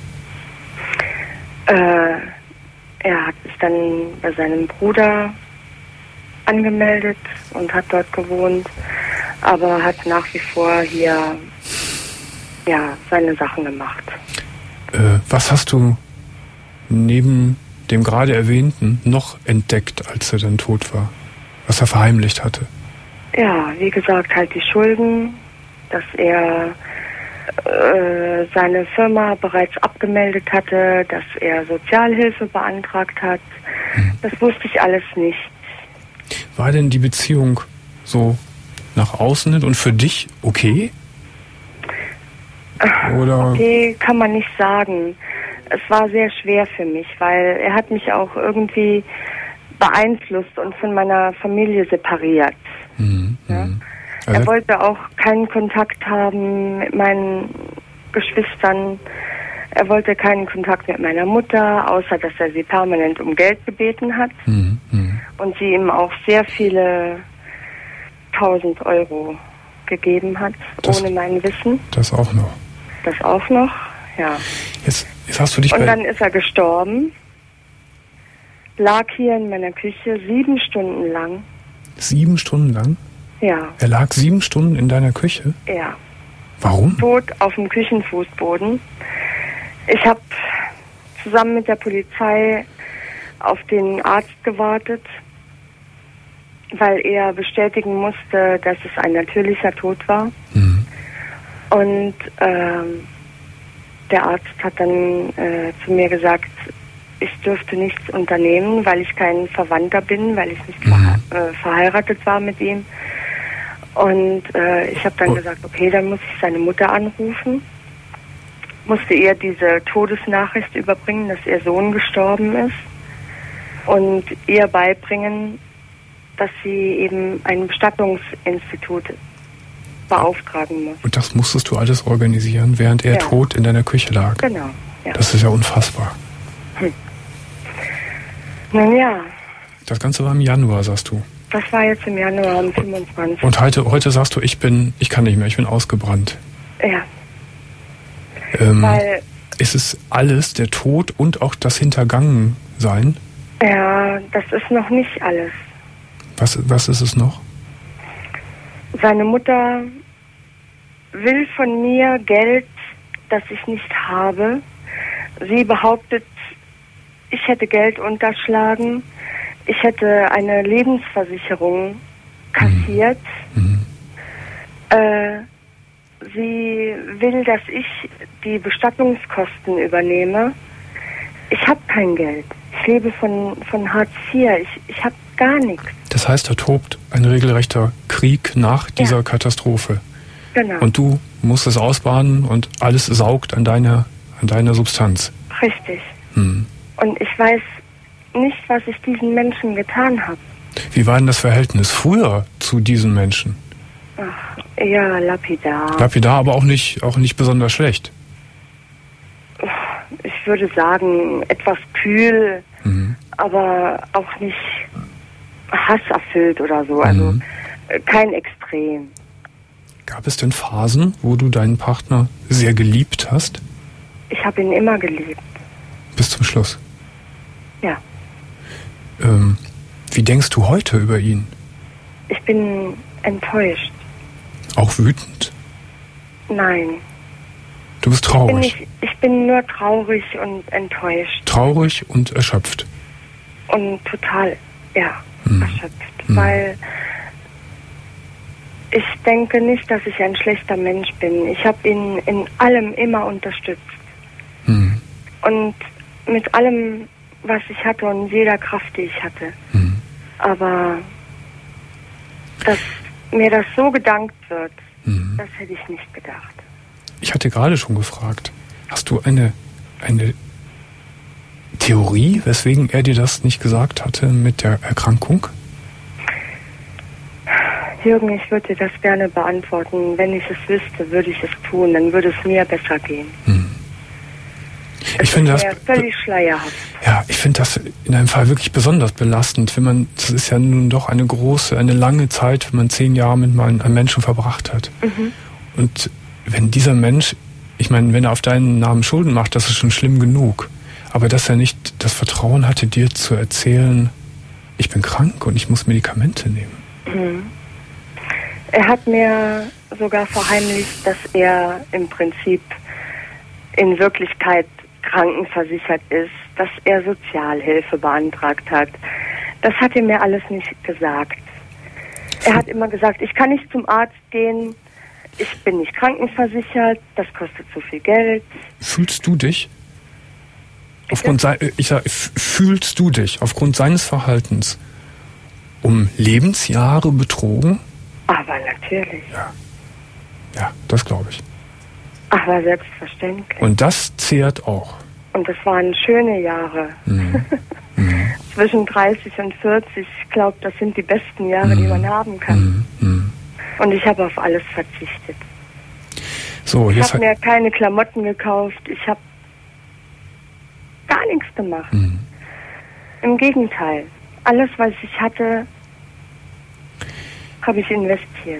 Äh, er hat sich dann bei seinem Bruder angemeldet und hat dort gewohnt, aber hat nach wie vor hier ja seine Sachen gemacht. Äh, was hast du neben dem gerade erwähnten noch entdeckt, als er dann tot war? Was er verheimlicht hatte? Ja, wie gesagt, halt die Schulden, dass er äh, seine Firma bereits abgemeldet hatte, dass er Sozialhilfe beantragt hat. Das wusste ich alles nicht. War denn die Beziehung so nach außen hin und für dich okay? Oder Okay, kann man nicht sagen. Es war sehr schwer für mich, weil er hat mich auch irgendwie beeinflusst und von meiner Familie separiert. Mhm, Ja. mhm. Er Also, wollte auch keinen Kontakt haben mit meinen Geschwistern. Er wollte keinen Kontakt mit meiner Mutter, außer dass er sie permanent um Geld gebeten hat mhm, mhm. und sie ihm auch sehr viele tausend Euro gegeben hat, Das- ohne mein Wissen. das auch noch. Das auch noch, ja. Jetzt, jetzt hast du dich Und bei... dann ist er gestorben, lag hier in meiner Küche sieben Stunden lang. Sieben Stunden lang? Ja, Er lag sieben Stunden in deiner Küche? ja. Warum? Tot auf dem Küchenfußboden. Ich habe zusammen mit der Polizei auf den Arzt gewartet, weil er bestätigen musste, dass es ein natürlicher Tod war. Mhm. Und ähm, der Arzt hat dann äh, zu mir gesagt, ich dürfte nichts unternehmen, weil ich kein Verwandter bin, weil ich nicht Mhm. verhe äh, verheiratet war mit ihm. Und äh, ich habe dann Oh. gesagt, okay, dann muss ich seine Mutter anrufen. Musste ihr diese Todesnachricht überbringen, dass ihr Sohn gestorben ist. Und ihr beibringen, dass sie eben ein Bestattungsinstitut beauftragen muss. Und das musstest du alles organisieren, während er Ja. tot in deiner Küche lag? Genau, ja. Das ist ja unfassbar. Nun ja, Das Ganze war im Januar, sagst du. das war jetzt im Januar am fünfundzwanzigsten Und heute, heute sagst du, ich bin, ich kann nicht mehr, ich bin ausgebrannt. Ja, Ähm, weil, ist es alles, der Tod und auch das Hintergangensein? ja, das ist noch nicht alles. Was, was ist es noch? Seine Mutter will von mir Geld, das ich nicht habe. Sie behauptet, ich hätte Geld unterschlagen. Ich hätte eine Lebensversicherung kassiert. Mhm. Äh, sie will, dass ich die Bestattungskosten übernehme. Ich habe kein Geld. Ich Ich lebe von, von Hartz vier. Ich, ich habe gar nichts. Das heißt, da tobt ein regelrechter Krieg nach dieser ja. Katastrophe. Genau. Und du musst es ausbaden und alles saugt an deiner, an deiner Substanz. Richtig. Hm. Und ich weiß nicht, was ich diesen Menschen getan habe. Wie war denn das Verhältnis früher zu diesen Menschen? Ach, ja, lapidar. Lapidar, aber auch nicht, auch nicht besonders schlecht. Ich würde sagen, etwas kühl, mhm. aber auch nicht hasserfüllt oder so. Also mhm. kein Extrem. Gab es denn Phasen, wo du deinen Partner sehr geliebt hast? Ich habe ihn immer geliebt. Bis zum Schluss? Ja. Ähm, wie denkst du heute über ihn? Ich bin enttäuscht. Auch wütend? Nein. Du bist traurig? Ich bin, nicht, ich bin nur traurig und enttäuscht. Traurig und erschöpft? Und total, ja, hm. erschöpft. Hm. Weil ich denke nicht, dass ich ein schlechter Mensch bin. Ich habe ihn in allem immer unterstützt. Hm. Und mit allem, was ich hatte und jeder Kraft, die ich hatte. Hm. Aber dass mir das so gedankt wird, hm. das hätte ich nicht gedacht. Ich hatte gerade schon gefragt, hast du eine, eine Theorie, weswegen er dir das nicht gesagt hatte mit der Erkrankung? Jürgen, ich würde dir das gerne beantworten. Wenn ich es wüsste, würde ich es tun. Dann würde es mir besser gehen. Hm. Ich finde das völlig schleierhaft. Ja, ich finde das in einem Fall wirklich besonders belastend, wenn man, das ist ja nun doch eine große, eine lange Zeit, wenn man zehn Jahre mit einem Menschen verbracht hat. Mhm. Und wenn dieser Mensch, ich meine, wenn er auf deinen Namen Schulden macht, das ist schon schlimm genug. Aber dass er nicht das Vertrauen hatte, dir zu erzählen, ich bin krank und ich muss Medikamente nehmen. Mhm. Er hat mir sogar verheimlicht, dass er im Prinzip in Wirklichkeit krankenversichert ist, dass er Sozialhilfe beantragt hat. Das hat er mir alles nicht gesagt. Er hat immer gesagt, ich kann nicht zum Arzt gehen, ich bin nicht krankenversichert, das kostet zu viel Geld. Fühlst du dich, aufgrund se- ich sag, fühlst du dich aufgrund seines Verhaltens um Lebensjahre betrogen? Aber natürlich. Ja, ja, das glaube ich. Aber selbstverständlich. Und das zehrt auch. Und das waren schöne Jahre. Mhm. Mhm. Zwischen dreißig und vierzig, ich glaube, das sind die besten Jahre, mhm. die man haben kann. Mhm. Und ich habe auf alles verzichtet. So, ich jetzt habe mir keine Klamotten gekauft, ich habe gar nichts gemacht. Mhm. Im Gegenteil, alles, was ich hatte, habe ich investiert.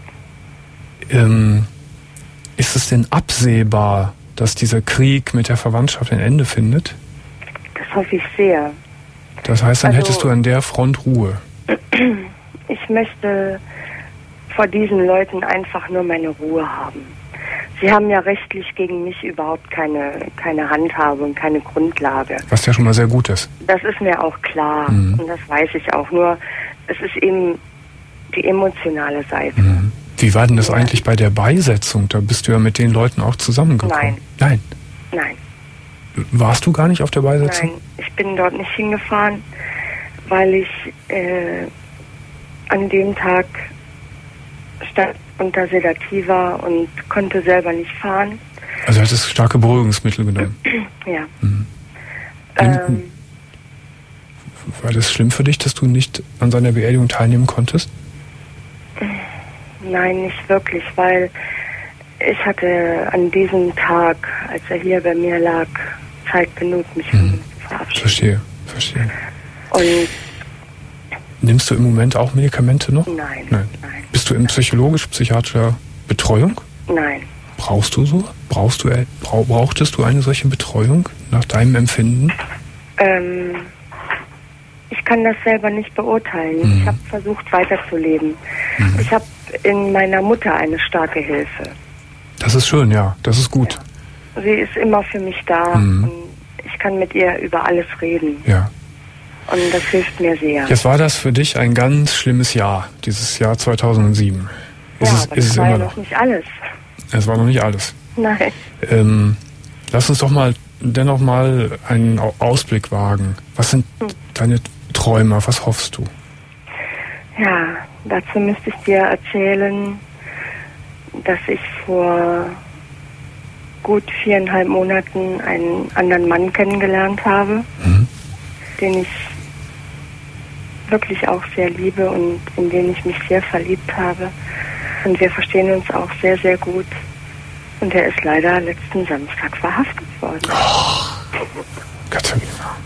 Ähm, ist es denn absehbar, dass dieser Krieg mit der Verwandtschaft ein Ende findet? Das hoffe ich sehr. Das heißt, dann also, hättest du an der Front Ruhe. Ich möchte vor diesen Leuten einfach nur meine Ruhe haben. Sie haben ja rechtlich gegen mich überhaupt keine, keine Handhabe und keine Grundlage. Was ja schon mal sehr gut ist. Das ist mir auch klar. Mhm. Und das weiß ich auch. Nur, es ist eben die emotionale Seite. Mhm. Wie war denn das ja. eigentlich bei der Beisetzung? Da bist du ja mit den Leuten auch zusammengekommen. Nein. Nein? Nein. Warst du gar nicht auf der Beisetzung? Nein, ich bin dort nicht hingefahren, weil ich äh, an dem Tag stand unter Sedativa und konnte selber nicht fahren. Also hattest du starke Beruhigungsmittel genommen? Ja. Mhm. Ähm, War das schlimm für dich, dass du nicht an seiner Beerdigung teilnehmen konntest? Nein, nicht wirklich, weil ich hatte an diesem Tag, als er hier bei mir lag, Zeit genug, mich von ihm zu verabschieden. Verstehe, verstehe. Und nimmst du im Moment auch Medikamente noch? Nein. Nein. nein Bist du in psychologisch-psychiatrischer Betreuung? Nein. Brauchst du so? Brauchst du, brauch, brauchtest du eine solche Betreuung nach deinem Empfinden? Ähm, ich kann das selber nicht beurteilen. Mhm. Ich habe versucht, weiterzuleben. Mhm. Ich habe in meiner Mutter eine starke Hilfe. Das ist schön, ja. Das ist gut. Ja. Sie ist immer für mich da. Mhm. Und ich kann mit ihr über alles reden. Ja. Und das hilft mir sehr. Jetzt war das für dich ein ganz schlimmes Jahr, dieses Jahr zweitausendsieben. Ist ja, es, aber ist das es war immer ja noch nicht alles. Es war noch nicht alles. Nein. Ähm, lass uns doch mal dennoch mal einen Ausblick wagen. Was sind hm. deine Träume? Was hoffst du? Ja, dazu müsste ich dir erzählen, dass ich vor gut viereinhalb Monaten einen anderen Mann kennengelernt habe, mhm. den ich wirklich auch sehr liebe und in den ich mich sehr verliebt habe. Und wir verstehen uns auch sehr, sehr gut. Und er ist leider letzten Samstag verhaftet worden. Oh, Katharina.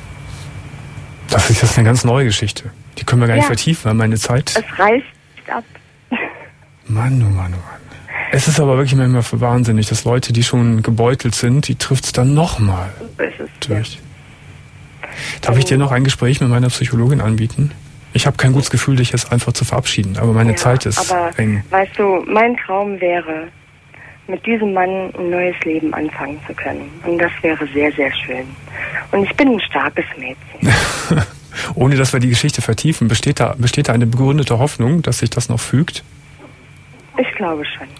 Das ist jetzt eine ganz neue Geschichte. Die können wir gar nicht ja. vertiefen, weil meine Zeit... Es reißt ab. Mann, oh Mann, oh Mann. Es ist aber wirklich manchmal wahnsinnig, dass Leute, die schon gebeutelt sind, die trifft es dann nochmal durch. Ja. Darf um, ich dir noch ein Gespräch mit meiner Psychologin anbieten? Ich habe kein gutes Gefühl, dich jetzt einfach zu verabschieden, aber meine ja, Zeit ist aber, eng. Weißt du, mein Traum wäre, mit diesem Mann ein neues Leben anfangen zu können. Und das wäre sehr, sehr schön. Und ich bin ein starkes Mädchen. Ohne dass wir die Geschichte vertiefen, besteht da, besteht da eine begründete Hoffnung, dass sich das noch fügt? Ich glaube schon.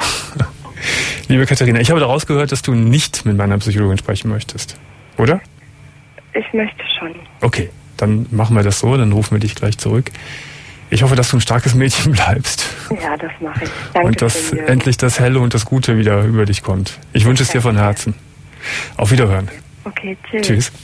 Liebe Katharina, ich habe daraus gehört, dass du nicht mit meiner Psychologin sprechen möchtest, oder? Ich möchte schon. Okay, dann machen wir das so, dann rufen wir dich gleich zurück. Ich hoffe, dass du ein starkes Mädchen bleibst. Ja, das mache ich. Danke. Und dass endlich das Helle und das Gute wieder über dich kommt. Ich wünsche es dir von Herzen. Auf Wiederhören. Okay, tschüss. Tschüss.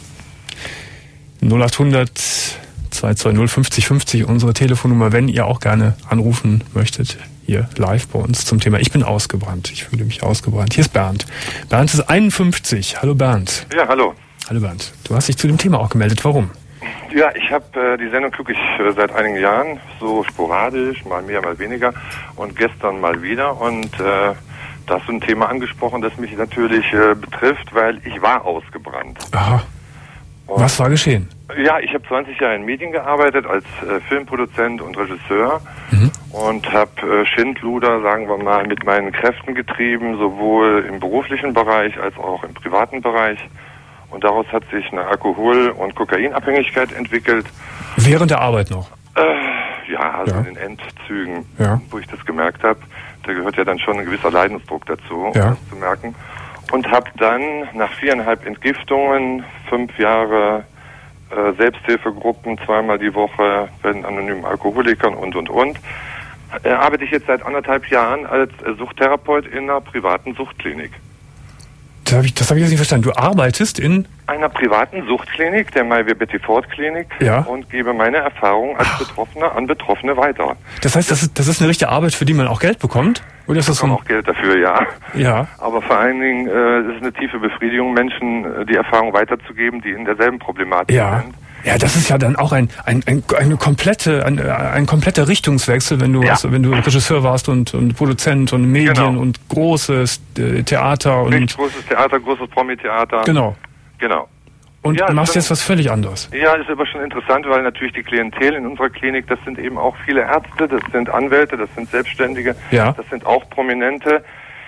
null acht hundert zwei zwei null fünfzig fünfzig, unsere Telefonnummer, wenn ihr auch gerne anrufen möchtet, hier live bei uns zum Thema Ich bin ausgebrannt. Ich fühle mich ausgebrannt. Hier ist Bernd. Bernd ist einundfünfzig. Hallo Bernd. Ja, hallo. Hallo Bernd. Du hast dich zu dem Thema auch gemeldet. Warum? Ja, ich habe äh, die Sendung gucke ich äh, seit einigen Jahren, so sporadisch, mal mehr, mal weniger und gestern mal wieder und äh, da hast du ein Thema angesprochen, das mich natürlich äh, betrifft, weil ich war ausgebrannt. Aha. Und was war geschehen? Ja, ich habe zwanzig Jahre in Medien gearbeitet als äh, Filmproduzent und Regisseur mhm. und habe äh, Schindluder, sagen wir mal, mit meinen Kräften getrieben, sowohl im beruflichen Bereich als auch im privaten Bereich. Und daraus hat sich eine Alkohol- und Kokainabhängigkeit entwickelt. Während der Arbeit noch? Äh, ja, also ja. in den Endzügen, ja. wo ich das gemerkt habe. Da gehört ja dann schon ein gewisser Leidensdruck dazu, ja. um das zu merken. Und habe dann nach viereinhalb Entgiftungen, fünf Jahre äh, Selbsthilfegruppen, zweimal die Woche bei den anonymen Alkoholikern und, und, und, äh, arbeite ich jetzt seit anderthalb Jahren als äh, Suchttherapeut in einer privaten Suchtklinik. Das habe ich, das hab ich jetzt nicht verstanden. Du arbeitest in einer privaten Suchtklinik, der Maiwe Betty Ford Klinik, ja. und gebe meine Erfahrungen als Betroffener an Betroffene weiter. Das heißt, das ist, das ist eine richtige Arbeit, für die man auch Geld bekommt? Oder ist das so ein... auch Geld dafür, ja. Ja. Aber vor allen Dingen äh, ist es eine tiefe Befriedigung, Menschen äh, die Erfahrung weiterzugeben, die in derselben Problematik ja. sind. Ja, das ist ja dann auch ein, ein, ein, eine komplette, ein, ein kompletter Richtungswechsel, wenn du, ja. also, wenn du Regisseur warst und, und Produzent und Medien genau. und großes äh, Theater und... Richtig großes Theater, großes Promi-Theater. Genau. Genau. Und ja, machst jetzt was völlig anderes. Ja, ist aber schon interessant, weil natürlich die Klientel in unserer Klinik, das sind eben auch viele Ärzte, das sind Anwälte, das sind Selbstständige, ja. das sind auch Prominente.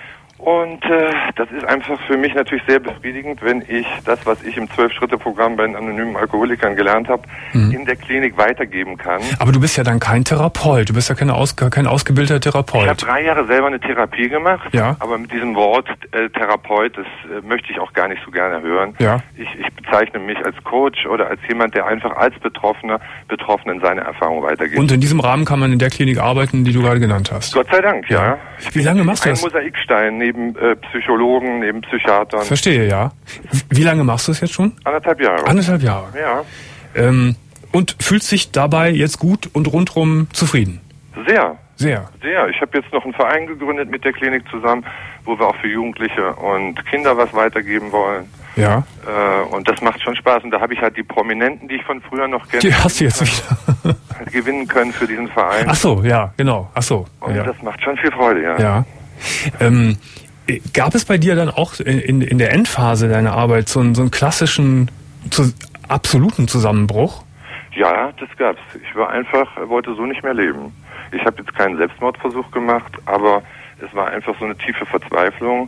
Und äh, das ist einfach für mich natürlich sehr befriedigend, wenn ich das, was ich im Zwölf-Schritte-Programm bei den anonymen Alkoholikern gelernt habe, mhm. in der Klinik weitergeben kann. Aber du bist ja dann kein Therapeut, du bist ja keine Aus, kein ausgebildeter Therapeut. Ich habe drei Jahre selber eine Therapie gemacht, ja. aber mit diesem Wort äh, Therapeut, das äh, möchte ich auch gar nicht so gerne hören. Ja. Ich, ich bezeichne mich als Coach oder als jemand, der einfach als Betroffener Betroffenen seine Erfahrung weitergibt. Und in diesem Rahmen kann man in der Klinik arbeiten, die du gerade genannt hast? Gott sei Dank, ja. ja. Wie lange machst du das? Ein Mosaikstein neben äh, Psychologen, neben Psychiatern. Verstehe, ja. Wie lange machst du es jetzt schon? Anderthalb Jahre. Anderthalb Jahre. Ja. Ähm, und fühlst dich dabei jetzt gut und rundrum zufrieden? Sehr. Sehr. Sehr. Ich habe jetzt noch einen Verein gegründet mit der Klinik zusammen, wo wir auch für Jugendliche und Kinder was weitergeben wollen. Ja. Äh, und das macht schon Spaß. Und da habe ich halt die Prominenten, die ich von früher noch kenne. Die hast du jetzt wieder. gewinnen können für diesen Verein. Ach so, ja, genau. Ach so. Und ja. das macht schon viel Freude, ja. Ja. Ähm, gab es bei dir dann auch in, in der Endphase deiner Arbeit so einen, so einen klassischen, zu, absoluten Zusammenbruch? Ja, das gab's. Ich war einfach, wollte so nicht mehr leben. Ich habe jetzt keinen Selbstmordversuch gemacht, aber es war einfach so eine tiefe Verzweiflung,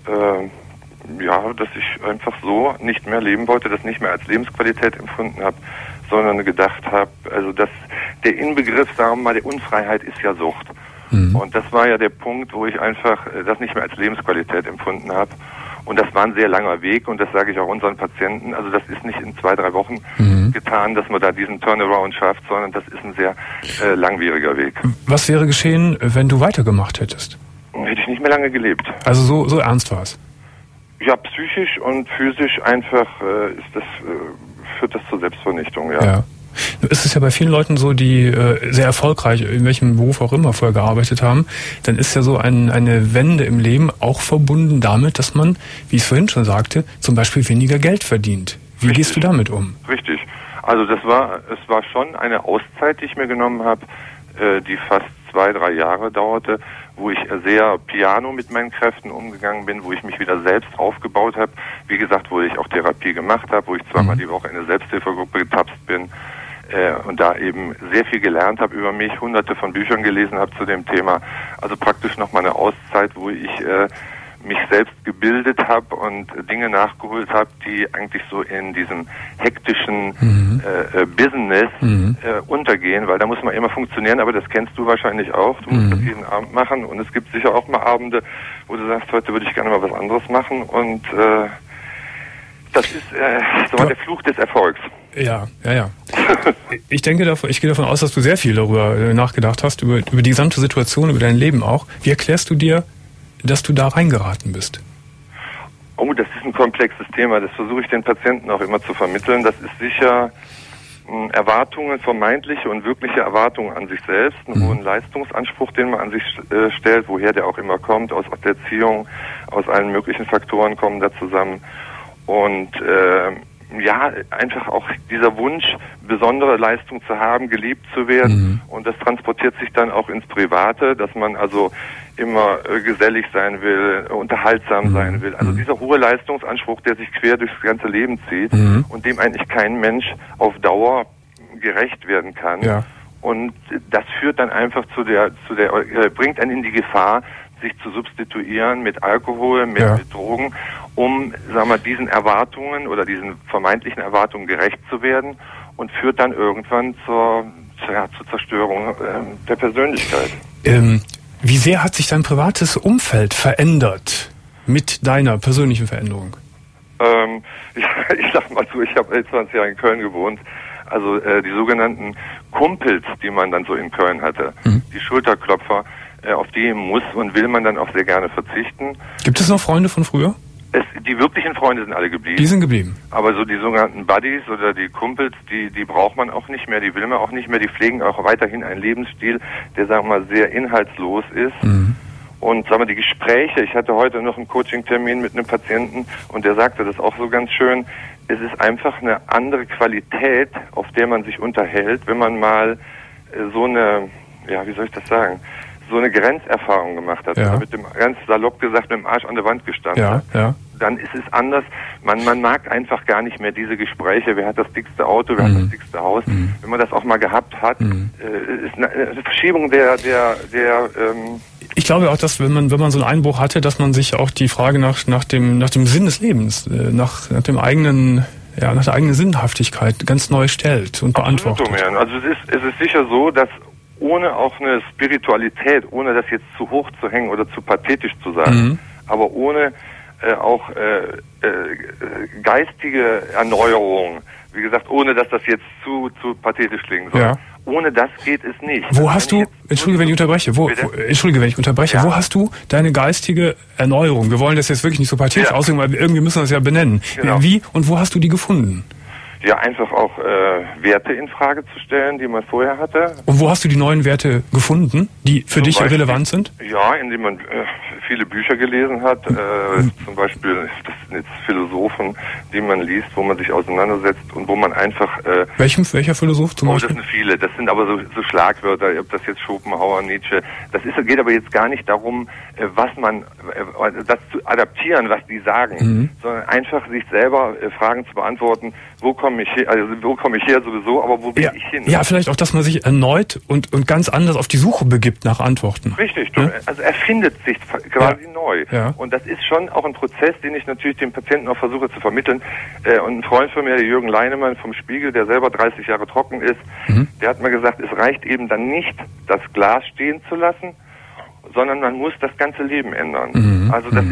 äh, ja, dass ich einfach so nicht mehr leben wollte, das nicht mehr als Lebensqualität empfunden habe, sondern gedacht habe, also dass der Inbegriff, sagen wir mal, der Unfreiheit ist ja Sucht. Mhm. Und das war ja der Punkt, wo ich einfach das nicht mehr als Lebensqualität empfunden habe. Und das war ein sehr langer Weg und das sage ich auch unseren Patienten. Also das ist nicht in zwei, drei Wochen mhm. getan, dass man da diesen Turnaround schafft, sondern das ist ein sehr äh, langwieriger Weg. Was wäre geschehen, wenn du weitergemacht hättest? Hätte ich nicht mehr lange gelebt. Also so, so ernst war es? Ja, psychisch und physisch einfach äh, ist das, äh, führt das zur Selbstvernichtung, ja. ja. Es ist ja bei vielen Leuten so, die äh, sehr erfolgreich, in welchem Beruf auch immer vorher gearbeitet haben, dann ist ja so ein, eine Wende im Leben auch verbunden damit, dass man, wie ich es vorhin schon sagte, zum Beispiel weniger Geld verdient. Wie Richtig. Gehst du damit um? Richtig. Also das war, es war schon eine Auszeit, die ich mir genommen habe, äh, die fast zwei, drei Jahre dauerte, wo ich sehr piano mit meinen Kräften umgegangen bin, wo ich mich wieder selbst aufgebaut habe. Wie gesagt, wo ich auch Therapie gemacht habe, wo ich zweimal mhm. die Woche in eine Selbsthilfegruppe getapst bin äh, und da eben sehr viel gelernt habe über mich, hunderte von Büchern gelesen habe zu dem Thema. Also praktisch nochmal eine Auszeit, wo ich äh, mich selbst gebildet habe und Dinge nachgeholt habe, die eigentlich so in diesem hektischen mhm. äh, Business mhm. äh, untergehen, weil da muss man immer funktionieren, aber das kennst du wahrscheinlich auch. Du musst mhm. das jeden Abend machen und es gibt sicher auch mal Abende, wo du sagst, heute würde ich gerne mal was anderes machen und äh, das ist äh, so mal der Fluch des Erfolgs. Ja, ja, ja. Ich denke davon, ich gehe davon aus, dass du sehr viel darüber nachgedacht hast, über, über die gesamte Situation, über dein Leben auch. Wie erklärst du dir, dass du da reingeraten bist? Oh, das ist ein komplexes Thema. Das versuche ich den Patienten auch immer zu vermitteln. Das ist sicher mh, Erwartungen, vermeintliche und wirkliche Erwartungen an sich selbst, einen mhm. hohen Leistungsanspruch, den man an sich äh, stellt, woher der auch immer kommt, aus der Erziehung, aus allen möglichen Faktoren kommen da zusammen. Und äh, ja, einfach auch dieser Wunsch, besondere Leistung zu haben, geliebt zu werden. Mhm. Und das transportiert sich dann auch ins Private, dass man also immer äh, gesellig sein will, unterhaltsam mhm. sein will. Also mhm. dieser hohe Leistungsanspruch, der sich quer durchs ganze Leben zieht mhm. und dem eigentlich kein Mensch auf Dauer gerecht werden kann. Ja. Und das führt dann einfach zu der, zu der, äh, bringt einen in die Gefahr, sich zu substituieren mit Alkohol, mit, ja. mit Drogen, um, sagen wir, diesen Erwartungen oder diesen vermeintlichen Erwartungen gerecht zu werden und führt dann irgendwann zur, zur, ja, zur Zerstörung äh, der Persönlichkeit. Ähm, wie sehr hat sich dein privates Umfeld verändert mit deiner persönlichen Veränderung? Ähm, ja, ich sag mal so, ich habe zwanzig Jahre in Köln gewohnt. Also äh, die sogenannten Kumpels, die man dann so in Köln hatte, mhm. die Schulterklopfer, äh, auf die muss und will man dann auch sehr gerne verzichten. Gibt es noch Freunde von früher? Es, die wirklichen Freunde sind alle geblieben. Die sind geblieben. Aber so die sogenannten Buddies oder die Kumpels, die die braucht man auch nicht mehr, die will man auch nicht mehr. Die pflegen auch weiterhin einen Lebensstil, der, sagen wir mal, sehr inhaltslos ist. Mhm. Und sagen wir, die Gespräche, ich hatte heute noch einen Coaching-Termin mit einem Patienten und der sagte das auch so ganz schön, es ist einfach eine andere Qualität, auf der man sich unterhält, wenn man mal äh, so eine, ja, wie soll ich das sagen, so eine Grenzerfahrung gemacht hat, ja. mit dem, ganz salopp gesagt, mit dem Arsch an der Wand gestanden ja, hat, ja. dann ist es anders. Man, man mag einfach gar nicht mehr diese Gespräche, wer hat das dickste Auto, wer mhm. hat das dickste Haus. Mhm. Wenn man das auch mal gehabt hat, mhm. äh, ist eine, eine Verschiebung der, der, der, ähm ich glaube auch, dass wenn man, wenn man so einen Einbruch hatte, dass man sich auch die Frage nach, nach dem, nach dem Sinn des Lebens, äh, nach, nach dem eigenen, ja, nach der eigenen Sinnhaftigkeit ganz neu stellt und beantwortet. Absolut, also es ist, es ist sicher so, dass ohne auch eine Spiritualität, ohne das jetzt zu hoch zu hängen oder zu pathetisch zu sagen, mhm. aber ohne äh, auch äh, äh, geistige Erneuerung, wie gesagt, ohne dass das jetzt zu zu pathetisch klingen soll. Ja. Ohne das geht es nicht. Wo hast du, entschuldige, wenn ich unterbreche, wo, wo, entschuldige, wenn ich unterbreche, ja. wo hast du deine geistige Erneuerung? Wir wollen das jetzt wirklich nicht so pathetisch ja. aussehen, weil irgendwie müssen wir das ja benennen. Genau. Wie und wo hast du die gefunden? Ja, einfach auch äh, Werte in Frage zu stellen, die man vorher hatte. Und wo hast du die neuen Werte gefunden, die für zum dich Beispiel, relevant sind? Ja, indem man äh, viele Bücher gelesen hat, äh, mhm. zum Beispiel, das sind jetzt Philosophen, die man liest, wo man sich auseinandersetzt und wo man einfach... Äh, Welchem, welcher Philosoph zum oh, Beispiel? Das sind viele, das sind aber so, so Schlagwörter, ob das jetzt Schopenhauer, Nietzsche, das ist, geht aber jetzt gar nicht darum, äh, was man, äh, das zu adaptieren, was die sagen, mhm. sondern einfach sich selber äh, Fragen zu beantworten, wo komme ich her, also wo komme ich her sowieso, aber wo bin ja, ich hin? Ja, vielleicht auch, dass man sich erneut und, und ganz anders auf die Suche begibt nach Antworten. Richtig, ja? Also erfindet sich quasi ja. neu. Ja. Und das ist schon auch ein Prozess, den ich natürlich dem Patienten auch versuche zu vermitteln. Äh, und ein Freund von mir, der Jürgen Leinemann vom Spiegel, der selber dreißig Jahre trocken ist, mhm. der hat mir gesagt, es reicht eben dann nicht, das Glas stehen zu lassen, sondern man muss das ganze Leben ändern. Mhm. Also das mhm. ist,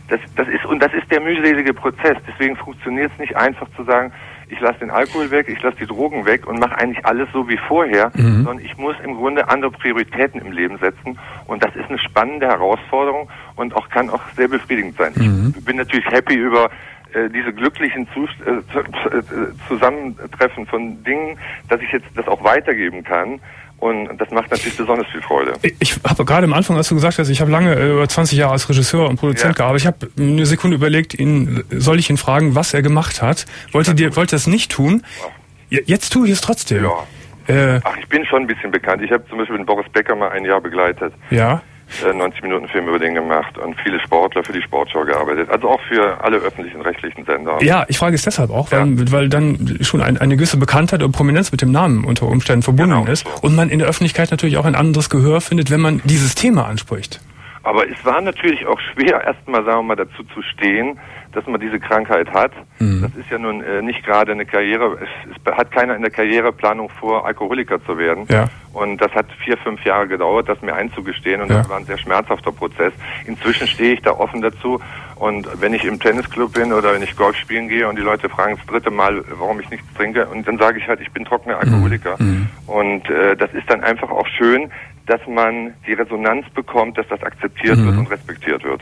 Das, das ist, und das ist der mühselige Prozess. Deswegen funktioniert es nicht einfach zu sagen, ich lasse den Alkohol weg, ich lasse die Drogen weg und mache eigentlich alles so wie vorher, mhm. sondern ich muss im Grunde andere Prioritäten im Leben setzen. Und das ist eine spannende Herausforderung und auch kann auch sehr befriedigend sein. Mhm. Ich bin natürlich happy über äh, diese glücklichen Zus- äh, Zusammentreffen von Dingen, dass ich jetzt das auch weitergeben kann. Und das macht natürlich besonders viel Freude. Ich habe gerade am Anfang, als du gesagt hast, ich habe lange, über zwanzig Jahre als Regisseur und Produzent ja. gearbeitet, ich habe eine Sekunde überlegt, ihn, soll ich ihn fragen, was er gemacht hat? Wollte dir, wollte es nicht tun? Ja. Jetzt tue ich es trotzdem. Ja. Äh, Ach, ich bin schon ein bisschen bekannt. Ich habe zum Beispiel den Boris Becker mal ein Jahr begleitet. Ja. neunzig Minuten Film über den gemacht und viele Sportler für die Sportschau gearbeitet. Also auch für alle öffentlichen rechtlichen Sender. Ja, ich frage es deshalb auch, weil, ja. weil dann schon ein, eine gewisse Bekanntheit und Prominenz mit dem Namen unter Umständen verbunden genau, ist. So. Und man in der Öffentlichkeit natürlich auch ein anderes Gehör findet, wenn man dieses Thema anspricht. Aber es war natürlich auch schwer, erstmal, sagen wir mal, dazu zu stehen, dass man diese Krankheit hat. Mhm. Das ist ja nun äh, nicht gerade eine Karriere, es, es hat keiner in der Karriereplanung vor, Alkoholiker zu werden. Ja. Und das hat vier, fünf Jahre gedauert, das mir einzugestehen und ja. das war ein sehr schmerzhafter Prozess. Inzwischen stehe ich da offen dazu und wenn ich im Tennisclub bin oder wenn ich Golf spielen gehe und die Leute fragen das dritte Mal, warum ich nichts trinke und dann sage ich halt, ich bin trockener Alkoholiker. Mhm. Und äh, das ist dann einfach auch schön, dass man die Resonanz bekommt, dass das akzeptiert mhm. wird und respektiert wird.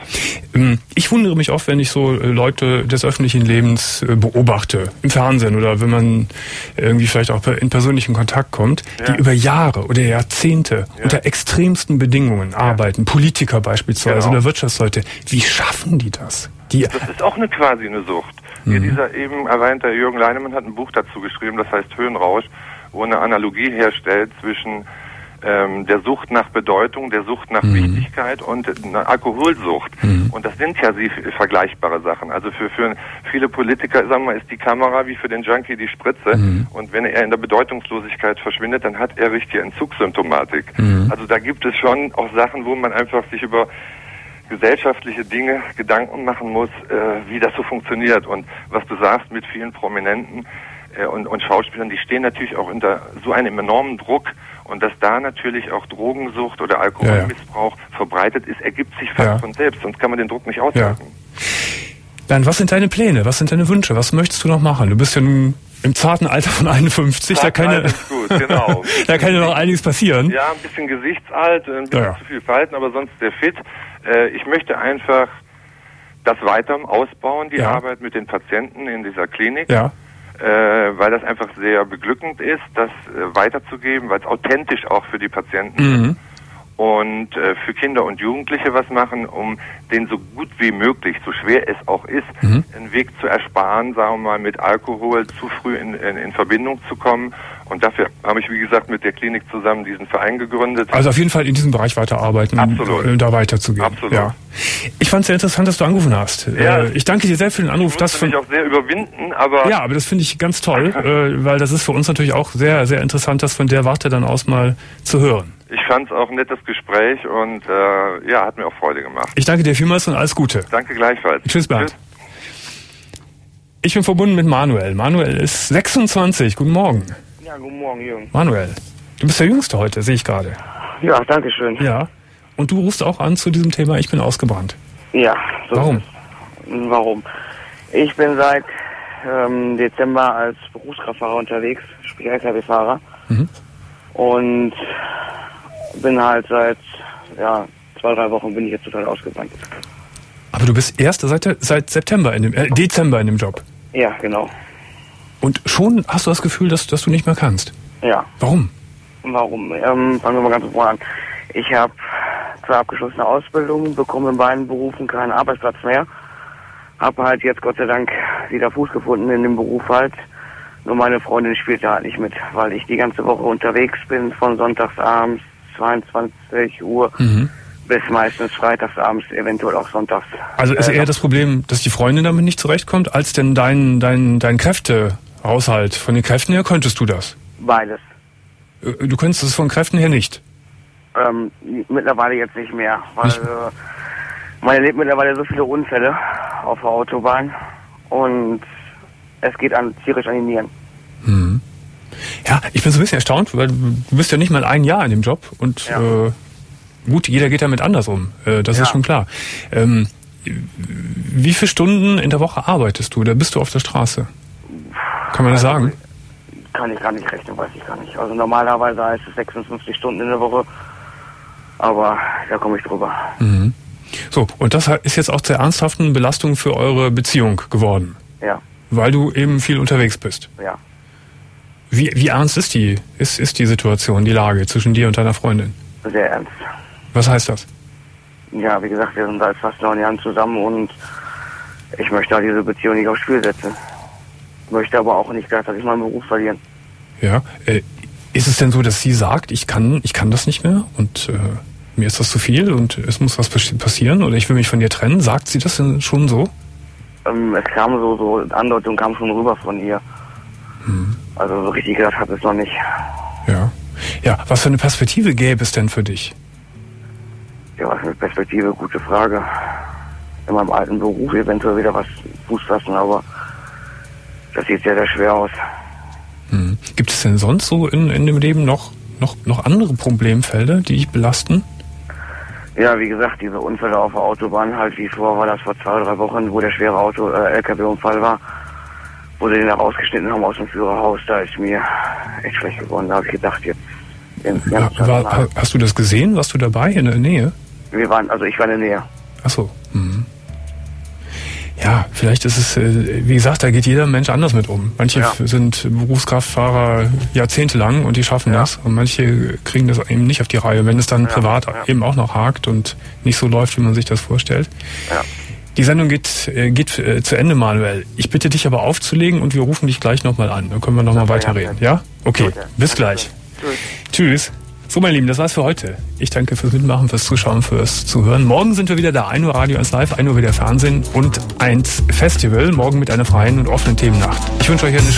Ich wundere mich oft, wenn ich so Leute des öffentlichen Lebens beobachte, im Fernsehen oder wenn man irgendwie vielleicht auch in persönlichen Kontakt kommt, ja. die über Jahre oder Jahrzehnte ja. unter extremsten Bedingungen ja. arbeiten, Politiker beispielsweise genau. oder Wirtschaftsleute. Wie schaffen die das? Die das ist auch eine quasi eine Sucht. Mhm. Hier dieser eben erwähnte Jürgen Leinemann hat ein Buch dazu geschrieben, das heißt Höhenrausch, wo eine Analogie herstellt zwischen ähm, der Sucht nach Bedeutung, der Sucht nach mhm. Wichtigkeit und einer Alkoholsucht. Mhm. Und das sind ja sie vergleichbare Sachen. Also für, für viele Politiker, sagen wir mal, ist die Kamera wie für den Junkie die Spritze. Mhm. Und wenn er in der Bedeutungslosigkeit verschwindet, dann hat er richtige Entzugssymptomatik. Mhm. Also da gibt es schon auch Sachen, wo man einfach sich über gesellschaftliche Dinge Gedanken machen muss, äh, wie das so funktioniert. Und was du sagst mit vielen Prominenten äh, und, und Schauspielern, die stehen natürlich auch unter so einem enormen Druck. Und dass da natürlich auch Drogensucht oder Alkoholmissbrauch ja, ja. verbreitet ist, ergibt sich fast ja. von selbst. Sonst kann man den Druck nicht aushalten. Ja. Dann, was sind deine Pläne? Was sind deine Wünsche? Was möchtest du noch machen? Du bist ja nun im zarten Alter von einundfünfzig. Da kann, ja, gut, genau. da kann ja noch einiges passieren. Ja, ein bisschen gesichtsalt, ein bisschen ja. zu viel Verhalten, aber sonst sehr fit. Äh, ich möchte einfach das weiter ausbauen, die ja. Arbeit mit den Patienten in dieser Klinik. Ja. Äh, weil das einfach sehr beglückend ist, das äh, weiterzugeben, weil es authentisch auch für die Patienten mhm. ist. Und äh, für Kinder und Jugendliche was machen, um denen so gut wie möglich, so schwer es auch ist, mhm. einen Weg zu ersparen, sagen wir mal, mit Alkohol zu früh in, in, in Verbindung zu kommen. Und dafür habe ich, wie gesagt, mit der Klinik zusammen diesen Verein gegründet. Also auf jeden Fall in diesem Bereich weiterarbeiten, Absolut. um da weiterzugehen. Absolut. Ja. Ich fand es sehr interessant, dass du angerufen hast. Ja, ich danke dir sehr für den Anruf. Ich musste mich auch sehr überwinden, aber... Ja, aber das finde ich ganz toll, weil das ist für uns natürlich auch sehr, sehr interessant, das von der Warte dann aus mal zu hören. Ich fand es auch ein nettes Gespräch und äh, ja, hat mir auch Freude gemacht. Ich danke dir vielmals und alles Gute. Danke gleichfalls. Tschüss, Bernd. Tschüss. Ich bin verbunden mit Manuel. Manuel ist sechsundzwanzig. Guten Morgen. Ja, guten Morgen, Jürgen. Manuel, du bist der Jüngste heute, sehe ich gerade. Ja, danke schön. Ja. Und du rufst auch an zu diesem Thema, ich bin ausgebrannt. Ja. So Warum? Ist. Warum? Ich bin seit ähm, Dezember als Berufskraftfahrer unterwegs, sprich L K W-Fahrer. Mhm. Und bin halt seit ja, zwei, drei Wochen bin ich jetzt total ausgebrannt. Aber du bist erst seit, seit September in dem, äh, Dezember in dem Job? Ja, genau. Und schon hast du das Gefühl, dass, dass du nicht mehr kannst? Ja. Warum? Warum? Ähm, fangen wir mal ganz von vorne an. Ich habe zwar abgeschlossene Ausbildung, bekomme in beiden Berufen keinen Arbeitsplatz mehr. Habe halt jetzt Gott sei Dank wieder Fuß gefunden in dem Beruf halt. Nur meine Freundin spielt da halt nicht mit, weil ich die ganze Woche unterwegs bin, von sonntagsabends zweiundzwanzig Uhr mhm. bis meistens freitagsabends, eventuell auch sonntags. Also ist eher das Problem, dass die Freundin damit nicht zurechtkommt, als denn dein, dein, dein Kräftehaushalt? Von den Kräften her könntest du das? Beides. Du könntest es von Kräften her nicht? Ähm, mittlerweile jetzt nicht mehr, weil nicht? Äh, man erlebt mittlerweile so viele Unfälle auf der Autobahn und es geht an, tierisch an die Nieren. Hm. Ja, ich bin so ein bisschen erstaunt, weil du bist ja nicht mal ein Jahr in dem Job und ja. äh, gut, jeder geht damit anders um, äh, das ja. ist schon klar. Ähm, wie viele Stunden in der Woche arbeitest du? Da bist du auf der Straße. Kann man das sagen? Kann ich gar nicht rechnen, weiß ich gar nicht. Also normalerweise heißt es sechsundfünfzig Stunden in der Woche, aber da komme ich drüber. Mhm. So, und das ist jetzt auch zur ernsthaften Belastung für eure Beziehung geworden? Ja. Weil du eben viel unterwegs bist? Ja. Wie, wie ernst ist die, ist, ist die Situation, die Lage zwischen dir und deiner Freundin? Sehr ernst. Was heißt das? Ja, wie gesagt, wir sind seit fast neun Jahren zusammen und ich möchte da diese Beziehung nicht aufs Spiel setzen. Möchte aber auch nicht gleichzeitig meinen Beruf verlieren. Ja, äh, ist es denn so, dass sie sagt, ich kann, ich kann das nicht mehr und äh, mir ist das zu viel und es muss was passieren oder ich will mich von dir trennen? Sagt sie das denn schon so? Ähm, es kam so, so, Andeutung kam schon rüber von ihr. Hm. Also so richtig gedacht habe ich es noch nicht. Ja. Ja, was für eine Perspektive gäbe es denn für dich? Ja, was für eine Perspektive, gute Frage. In meinem alten Beruf eventuell wieder was Fuß fassen, aber das sieht sehr, sehr schwer aus. Hm. Gibt es denn sonst so in, in dem Leben noch, noch, noch andere Problemfelder, die dich belasten? Ja, wie gesagt, diese Unfälle auf der Autobahn halt, wie vor war das vor zwei oder drei Wochen, wo der schwere Auto, äh, L K W-Unfall war, wo sie den da rausgeschnitten haben aus dem Führerhaus, da ist mir echt schlecht geworden. Da habe ich gedacht, jetzt... Ja, war, hast du das gesehen? Warst du dabei in der Nähe? Wir waren, also ich war in der Nähe. Ach so. Mhm. Ja, vielleicht ist es, wie gesagt, da geht jeder Mensch anders mit um. Manche ja. sind Berufskraftfahrer jahrzehntelang und die schaffen ja. das und manche kriegen das eben nicht auf die Reihe, wenn es dann ja. privat ja. eben auch noch hakt und nicht so läuft, wie man sich das vorstellt. Ja. Die Sendung geht, geht zu Ende, Manuel. Ich bitte dich aber aufzulegen und wir rufen dich gleich nochmal an. Dann können wir nochmal weiterreden. Ja? Okay, bis gleich. Tschüss. Tschüss. So, meine Lieben, das war's für heute. Ich danke fürs Mitmachen, fürs Zuschauen, fürs Zuhören. Morgen sind wir wieder da. ein Uhr Radio eins Live, ein Uhr wieder Fernsehen und eins Festival. Morgen mit einer freien und offenen Themennacht. Ich wünsche euch eine